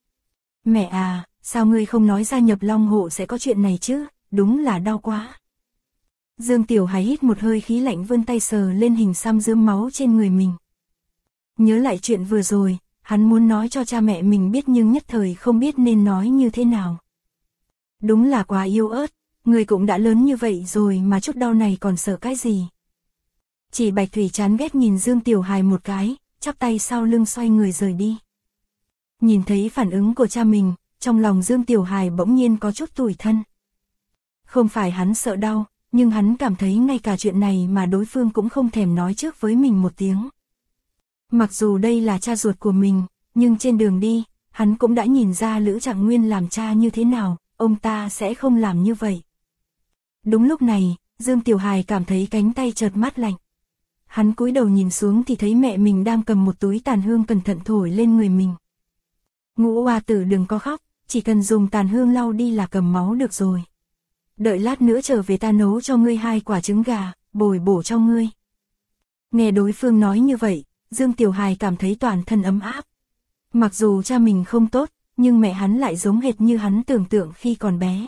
Mẹ à, sao ngươi không nói gia nhập Long hộ sẽ có chuyện này chứ, đúng là đau quá. Dương Tiểu Hải hít một hơi khí lạnh vươn tay sờ lên hình xăm rơm máu trên người mình. Nhớ lại chuyện vừa rồi, hắn muốn nói cho cha mẹ mình biết nhưng nhất thời không biết nên nói như thế nào. Đúng là quá yếu ớt, người cũng đã lớn như vậy rồi mà chút đau này còn sợ cái gì. Chỉ Bạch Thủy chán ghét nhìn Dương Tiểu Hải một cái, chắp tay sau lưng xoay người rời đi. Nhìn thấy phản ứng của cha mình, trong lòng Dương Tiểu Hải bỗng nhiên có chút tủi thân. Không phải hắn sợ đau, nhưng hắn cảm thấy ngay cả chuyện này mà đối phương cũng không thèm nói trước với mình một tiếng. Mặc dù đây là cha ruột của mình, nhưng trên đường đi, hắn cũng đã nhìn ra Lữ Trạng Nguyên làm cha như thế nào, ông ta sẽ không làm như vậy. Đúng lúc này, Dương Tiểu Hài cảm thấy cánh tay chợt mát lạnh. Hắn cúi đầu nhìn xuống thì thấy mẹ mình đang cầm một túi tàn hương cẩn thận thổi lên người mình. Ngũ Hoa tử đừng có khóc, chỉ cần dùng tàn hương lau đi là cầm máu được rồi. Đợi lát nữa trở về ta nấu cho ngươi 2 quả trứng gà, bồi bổ cho ngươi. Nghe đối phương nói như vậy, Dương Tiểu Hài cảm thấy toàn thân ấm áp. Mặc dù cha mình không tốt, nhưng mẹ hắn lại giống hệt như hắn tưởng tượng khi còn bé.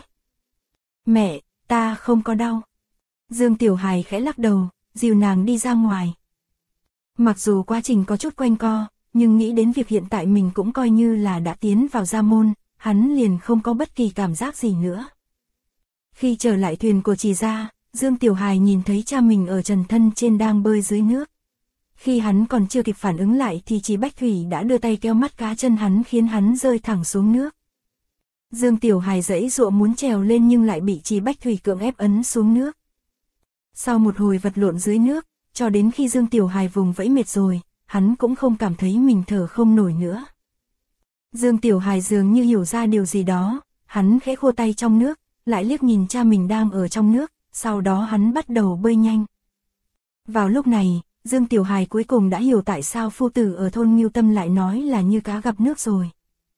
Mẹ, ta không có đau. Dương Tiểu Hài khẽ lắc đầu, dìu nàng đi ra ngoài. Mặc dù quá trình có chút quanh co, nhưng nghĩ đến việc hiện tại mình cũng coi như là đã tiến vào gia môn, hắn liền không có bất kỳ cảm giác gì nữa. Khi trở lại thuyền của Trì gia, Dương Tiểu Hài nhìn thấy cha mình ở trần thân trên đang bơi dưới nước. Khi hắn còn chưa kịp phản ứng lại thì Trì Bách Thủy đã đưa tay kéo mắt cá chân hắn khiến hắn rơi thẳng xuống nước. Dương Tiểu Hài giãy giụa muốn trèo lên nhưng lại bị Trì Bách Thủy cưỡng ép ấn xuống nước. Sau một hồi vật lộn dưới nước, cho đến khi Dương Tiểu Hài vùng vẫy mệt rồi, hắn cũng không cảm thấy mình thở không nổi nữa. Dương Tiểu Hài dường như hiểu ra điều gì đó, hắn khẽ khô tay trong nước, lại liếc nhìn cha mình đang ở trong nước, sau đó hắn bắt đầu bơi nhanh. Vào lúc này, Dương Tiểu Hài cuối cùng đã hiểu tại sao phu tử ở thôn Ngưu Tâm lại nói là như cá gặp nước rồi.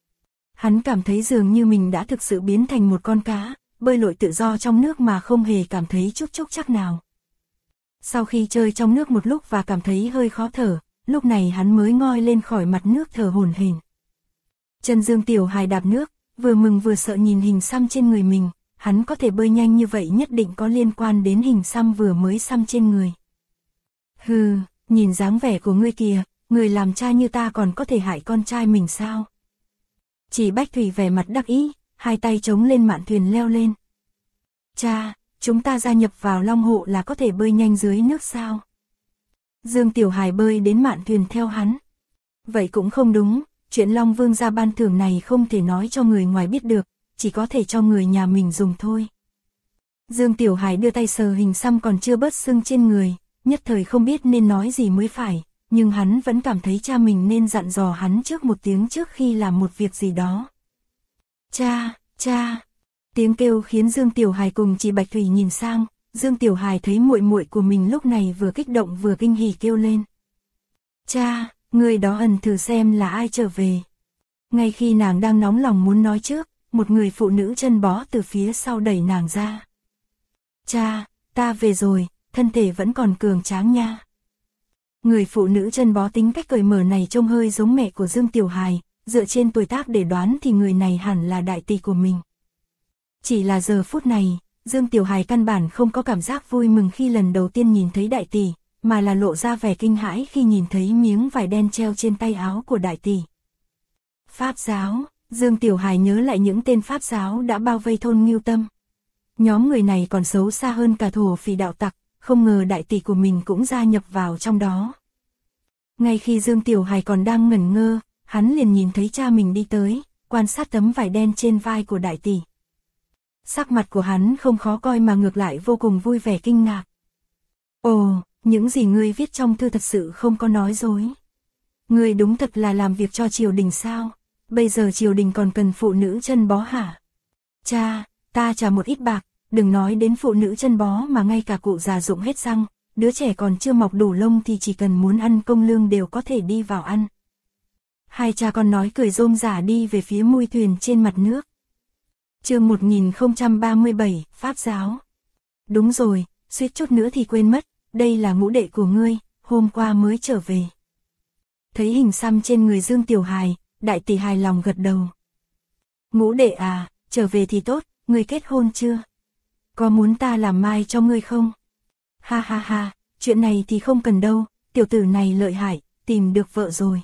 Hắn cảm thấy dường như mình đã thực sự biến thành một con cá, bơi lội tự do trong nước mà không hề cảm thấy chút chốc chắc nào. Sau khi chơi trong nước một lúc và cảm thấy hơi khó thở, lúc này hắn mới ngoi lên khỏi mặt nước thở hổn hển. Chân Dương Tiểu Hài đạp nước, vừa mừng vừa sợ nhìn hình xăm trên người mình, hắn có thể bơi nhanh như vậy nhất định có liên quan đến hình xăm vừa mới xăm trên người. Hừ, nhìn dáng vẻ của ngươi kìa, người làm cha như ta còn có thể hại con trai mình sao? Chỉ Bách Thủy vẻ mặt đắc ý, hai tay chống lên mạn thuyền leo lên. Cha, chúng ta gia nhập vào Long Hộ là có thể bơi nhanh dưới nước sao? Dương Tiểu Hài bơi đến mạn thuyền theo hắn. Vậy cũng không đúng, chuyện Long Vương gia ban thưởng này không thể nói cho người ngoài biết được, chỉ có thể cho người nhà mình dùng thôi. Dương Tiểu Hài đưa tay sờ hình xăm còn chưa bớt sưng trên người, nhất thời không biết nên nói gì mới phải, nhưng hắn vẫn cảm thấy cha mình nên dặn dò hắn trước một tiếng trước khi làm một việc gì đó. Cha, cha. Tiếng kêu khiến Dương Tiểu Hài cùng chị Bạch Thủy nhìn sang, Dương Tiểu Hài thấy muội muội của mình lúc này vừa kích động vừa kinh hỉ kêu lên. Cha, người đó ẩn thử xem là ai trở về. Ngay khi nàng đang nóng lòng muốn nói trước, một người phụ nữ chân bó từ phía sau đẩy nàng ra. Cha, ta về rồi, thân thể vẫn còn cường tráng nha. Người phụ nữ chân bó tính cách cởi mở này trông hơi giống mẹ của Dương Tiểu Hài, dựa trên tuổi tác để đoán thì người này hẳn là đại tỷ của mình. Chỉ là giờ phút này, Dương Tiểu Hài căn bản không có cảm giác vui mừng khi lần đầu tiên nhìn thấy đại tỷ, mà là lộ ra vẻ kinh hãi khi nhìn thấy miếng vải đen treo trên tay áo của đại tỷ. Pháp giáo, Dương Tiểu Hài nhớ lại những tên pháp giáo đã bao vây thôn Ngưu Tâm. Nhóm người này còn xấu xa hơn cả thổ phỉ đạo tặc, không ngờ đại tỷ của mình cũng gia nhập vào trong đó. Ngay khi Dương Tiểu Hài còn đang ngẩn ngơ, hắn liền nhìn thấy cha mình đi tới, quan sát tấm vải đen trên vai của đại tỷ. Sắc mặt của hắn không khó coi mà ngược lại vô cùng vui vẻ kinh ngạc. Ồ, những gì ngươi viết trong thư thật sự không có nói dối. Ngươi đúng thật là làm việc cho triều đình sao? Bây giờ triều đình còn cần phụ nữ chân bó hả? Cha, ta trả một ít bạc, đừng nói đến phụ nữ chân bó mà ngay cả cụ già rụng hết răng, đứa trẻ còn chưa mọc đủ lông thì chỉ cần muốn ăn công lương đều có thể đi vào ăn. Hai cha con nói cười rôm rả đi về phía mui thuyền trên mặt nước. Chương 1037, Pháp giáo. Đúng rồi, suýt chút nữa thì quên mất, đây là ngũ đệ của ngươi, hôm qua mới trở về. Thấy hình xăm trên người Dương Tiểu Hài, đại tỷ hài lòng gật đầu. Ngũ đệ à, trở về thì tốt, ngươi kết hôn chưa? Có muốn ta làm mai cho ngươi không? Ha ha ha, chuyện này thì không cần đâu, tiểu tử này lợi hại, tìm được vợ rồi.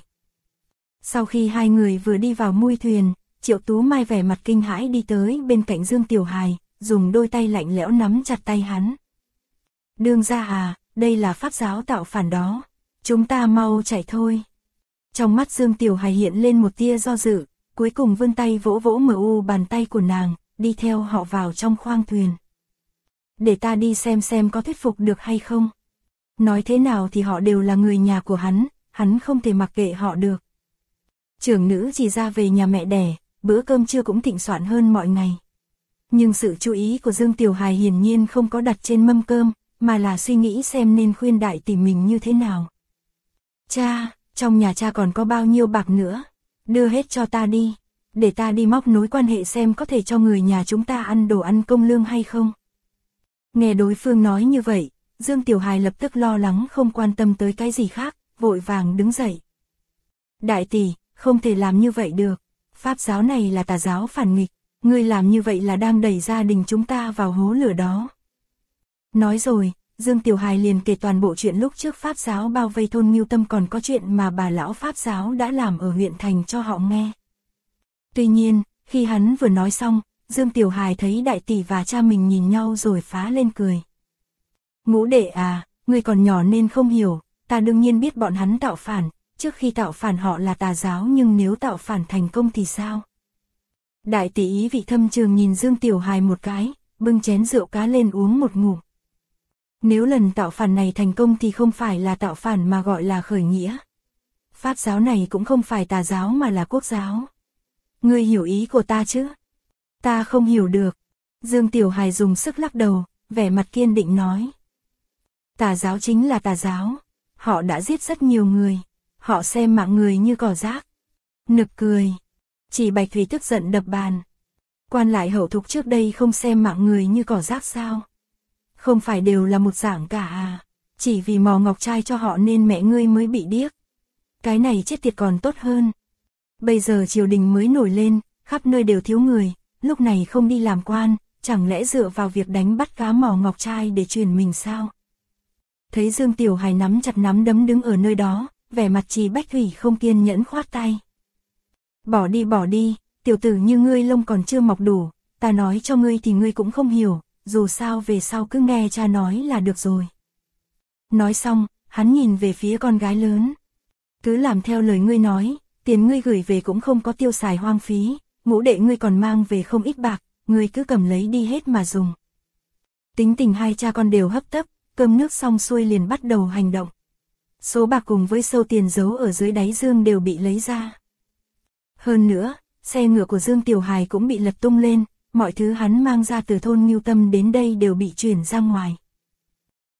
Sau khi hai người vừa đi vào mui thuyền, Triệu Tú Mai vẻ mặt kinh hãi đi tới bên cạnh Dương Tiểu Hài, dùng đôi tay lạnh lẽo nắm chặt tay hắn. Đương gia à, đây là pháp giáo tạo phản đó, chúng ta mau chạy thôi. Trong mắt Dương Tiểu Hài hiện lên một tia do dự, cuối cùng vươn tay vỗ vỗ bàn tay của nàng, đi theo họ vào trong khoang thuyền. để ta đi xem có thuyết phục được hay không. Nói thế nào thì họ đều là người nhà của hắn không thể mặc kệ họ được. Trưởng nữ chỉ ra về nhà mẹ đẻ, bữa cơm trưa cũng thịnh soạn hơn mọi ngày. Nhưng sự chú ý của Dương Tiểu Hài hiển nhiên không có đặt trên mâm cơm, mà là suy nghĩ xem nên khuyên đại tỷ mình như thế nào. Cha, trong nhà cha còn có bao nhiêu bạc nữa, đưa hết cho ta đi, để ta đi móc nối quan hệ xem có thể cho người nhà chúng ta ăn đồ ăn công lương hay không. Nghe đối phương nói như vậy, Dương Tiểu Hài lập tức lo lắng không quan tâm tới cái gì khác, vội vàng đứng dậy. Đại tỷ, không thể làm như vậy được, pháp giáo này là tà giáo phản nghịch, ngươi làm như vậy là đang đẩy gia đình chúng ta vào hố lửa đó. Nói rồi, Dương Tiểu Hài liền kể toàn bộ chuyện lúc trước pháp giáo bao vây thôn Ngưu Tâm, còn có chuyện mà bà lão pháp giáo đã làm ở huyện thành cho họ nghe. Tuy nhiên, khi hắn vừa nói xong, Dương Tiểu Hài thấy đại tỷ và cha mình nhìn nhau rồi phá lên cười. Ngũ đệ à, ngươi còn nhỏ nên không hiểu, ta đương nhiên biết bọn hắn tạo phản, trước khi tạo phản họ là tà giáo, nhưng nếu tạo phản thành công thì sao? Đại tỷ ý vị thâm trường nhìn Dương Tiểu Hài một cái, bưng chén rượu cá lên uống một ngụm. Nếu lần tạo phản này thành công thì không phải là tạo phản mà gọi là khởi nghĩa. Pháp giáo này cũng không phải tà giáo mà là quốc giáo. Ngươi hiểu ý của ta chứ? Ta không hiểu được. Dương Tiểu Hài dùng sức lắc đầu, vẻ mặt kiên định nói. Tà giáo chính là tà giáo. Họ đã giết rất nhiều người. Họ xem mạng người như cỏ rác. Nực cười. Chỉ Bạch Thủy tức giận đập bàn. Quan lại hậu thục trước đây không xem mạng người như cỏ rác sao? Không phải đều là một dạng cả à? Chỉ vì mò ngọc trai cho họ nên mẹ ngươi mới bị điếc. Cái này chết tiệt còn tốt hơn. Bây giờ triều đình mới nổi lên, khắp nơi đều thiếu người, lúc này không đi làm quan, chẳng lẽ dựa vào việc đánh bắt cá mò ngọc trai để truyền mình sao? Thấy Dương Tiểu Hài nắm chặt nắm đấm đứng ở nơi đó, vẻ mặt Trì Bách Thủy không kiên nhẫn khoát tay. Bỏ đi, tiểu tử như ngươi lông còn chưa mọc đủ, ta nói cho ngươi thì ngươi cũng không hiểu, dù sao về sau cứ nghe cha nói là được rồi. Nói xong, hắn nhìn về phía con gái lớn. Cứ làm theo lời ngươi nói, tiền ngươi gửi về cũng không có tiêu xài hoang phí, ngũ đệ ngươi còn mang về không ít bạc, ngươi cứ cầm lấy đi hết mà dùng. Tính tình hai cha con đều hấp tấp, cơm nước xong xuôi liền bắt đầu hành động. Số bạc cùng với sâu tiền giấu ở dưới đáy dương đều bị lấy ra. Hơn nữa, xe ngựa của Dương Tiểu Hài cũng bị lật tung lên, mọi thứ hắn mang ra từ thôn Ngưu Tâm đến đây đều bị chuyển ra ngoài.